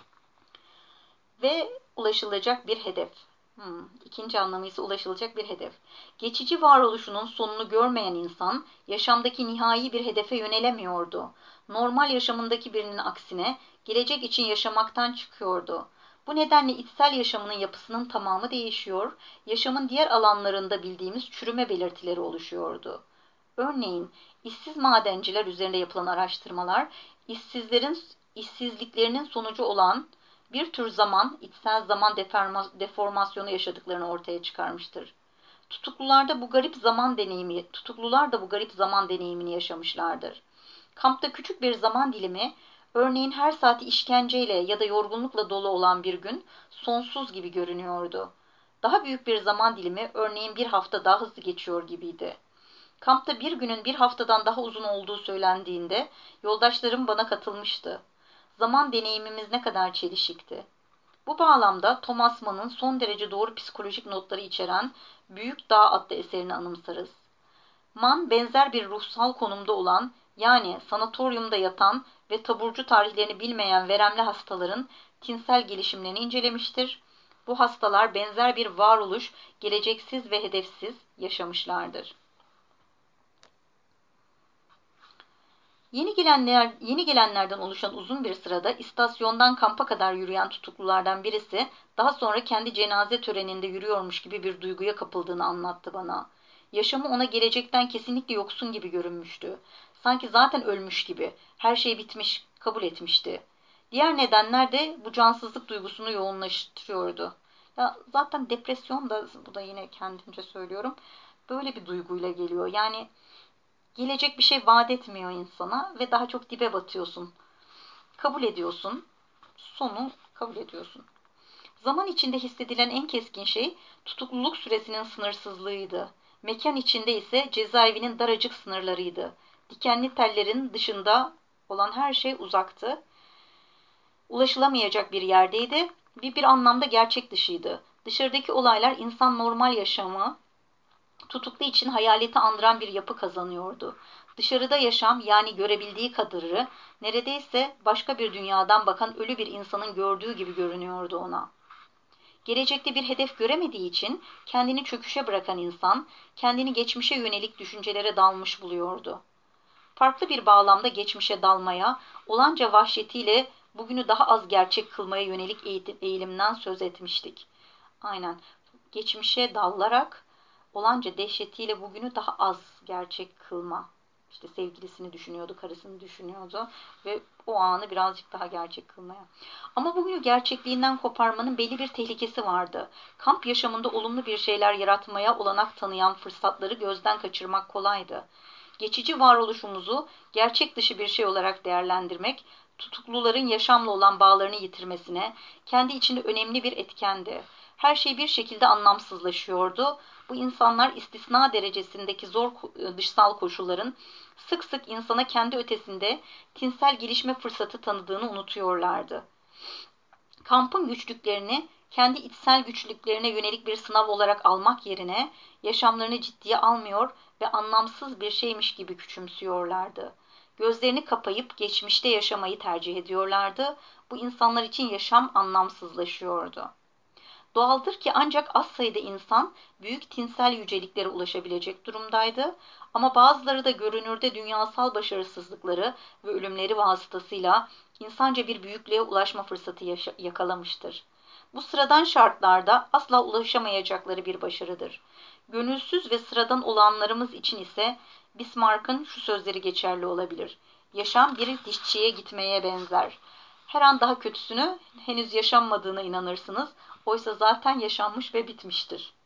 Ve ulaşılacak bir hedef. Hmm, ikinci anlamı ise ulaşılacak bir hedef. Geçici varoluşunun sonunu görmeyen insan, yaşamdaki nihai bir hedefe yönelemiyordu. Normal yaşamındaki birinin aksine, gelecek için yaşamaktan çıkıyordu. Bu nedenle içsel yaşamının yapısının tamamı değişiyor, yaşamın diğer alanlarında bildiğimiz çürüme belirtileri oluşuyordu. Örneğin, işsiz madenciler üzerinde yapılan araştırmalar, işsizlerin işsizliklerinin sonucu olan bir tür zaman, içsel zaman deformasyonu yaşadıklarını ortaya çıkarmıştır. Tutuklularda bu garip zaman deneyimi, tutuklular da bu garip zaman deneyimini yaşamışlardır. Kampta küçük bir zaman dilimi, örneğin her saati işkenceyle ya da yorgunlukla dolu olan bir gün, sonsuz gibi görünüyordu. Daha büyük bir zaman dilimi, örneğin bir hafta daha hızlı geçiyor gibiydi. Kampta bir günün bir haftadan daha uzun olduğu söylendiğinde, yoldaşlarım bana katılmıştı. Zaman deneyimimiz ne kadar çelişikti. Bu bağlamda Thomas Mann'ın son derece doğru psikolojik notları içeren Büyük Dağ adlı eserini anımsarız. Mann benzer bir ruhsal konumda olan, yani sanatoryumda yatan ve taburcu tarihlerini bilmeyen veremli hastaların tinsel gelişimlerini incelemiştir. Bu hastalar benzer bir varoluş, geleceksiz ve hedefsiz yaşamışlardır. Yeni gelenler, yeni gelenlerden oluşan uzun bir sırada istasyondan kampa kadar yürüyen tutuklulardan birisi daha sonra kendi cenaze töreninde yürüyormuş gibi bir duyguya kapıldığını anlattı bana. Yaşamı ona gelecekten kesinlikle yoksun gibi görünmüştü. Sanki zaten ölmüş gibi, her şey bitmiş, kabul etmişti. Diğer nedenler de bu cansızlık duygusunu yoğunlaştırıyordu. Ya zaten depresyon da, bu da yine kendimce söylüyorum, böyle bir duyguyla geliyor. Yani gelecek bir şey vaat etmiyor insana ve daha çok dibe batıyorsun. Kabul ediyorsun, sonu kabul ediyorsun. Zaman içinde hissedilen en keskin şey tutukluluk süresinin sınırsızlığıydı. Mekan içinde ise cezaevinin daracık sınırlarıydı. Dikenli tellerin dışında olan her şey uzaktı. Ulaşılamayacak bir yerdeydi ve bir anlamda gerçek dışıydı. Dışarıdaki olaylar insan normal yaşamı, tutuklu için hayaleti andıran bir yapı kazanıyordu. Dışarıda yaşam, yani görebildiği kadarı, neredeyse başka bir dünyadan bakan ölü bir insanın gördüğü gibi görünüyordu ona. Gelecekte bir hedef göremediği için kendini çöküşe bırakan insan, kendini geçmişe yönelik düşüncelere dalmış buluyordu. Farklı bir bağlamda geçmişe dalmaya, olanca vahşetiyle bugünü daha az gerçek kılmaya yönelik eğilimden söz etmiştik. Aynen, geçmişe dalarak olanca dehşetiyle bugünü daha az gerçek kılma. İşte sevgilisini düşünüyordu, karısını düşünüyordu ve o anı birazcık daha gerçek kılmaya. Ama bugünü gerçekliğinden koparmanın belli bir tehlikesi vardı. Kamp yaşamında olumlu bir şeyler yaratmaya olanak tanıyan fırsatları gözden kaçırmak kolaydı. Geçici varoluşumuzu gerçek dışı bir şey olarak değerlendirmek, tutukluların yaşamla olan bağlarını yitirmesine, kendi içinde önemli bir etkendi. Her şey bir şekilde anlamsızlaşıyordu. Bu insanlar istisna derecesindeki zor dışsal koşulların sık sık insana kendi ötesinde tinsel gelişme fırsatı tanıdığını unutuyorlardı. Kampın güçlüklerini kendi içsel güçlüklerine yönelik bir sınav olarak almak yerine yaşamlarını ciddiye almıyor ve anlamsız bir şeymiş gibi küçümsüyorlardı. Gözlerini kapayıp geçmişte yaşamayı tercih ediyorlardı. Bu insanlar için yaşam anlamsızlaşıyordu. Doğaldır ki ancak az sayıda insan büyük tinsel yüceliklere ulaşabilecek durumdaydı ama bazıları da görünürde dünyasal başarısızlıkları ve ölümleri vasıtasıyla insanca bir büyüklüğe ulaşma fırsatı yakalamıştır. Bu sıradan şartlarda asla ulaşamayacakları bir başarıdır. Gönülsüz ve sıradan olanlarımız için ise Bismarck'ın şu sözleri geçerli olabilir. Yaşam bir dişçiye gitmeye benzer. Her an daha kötüsünü henüz yaşanmadığına inanırsınız. Oysa zaten yaşanmış ve bitmiştir.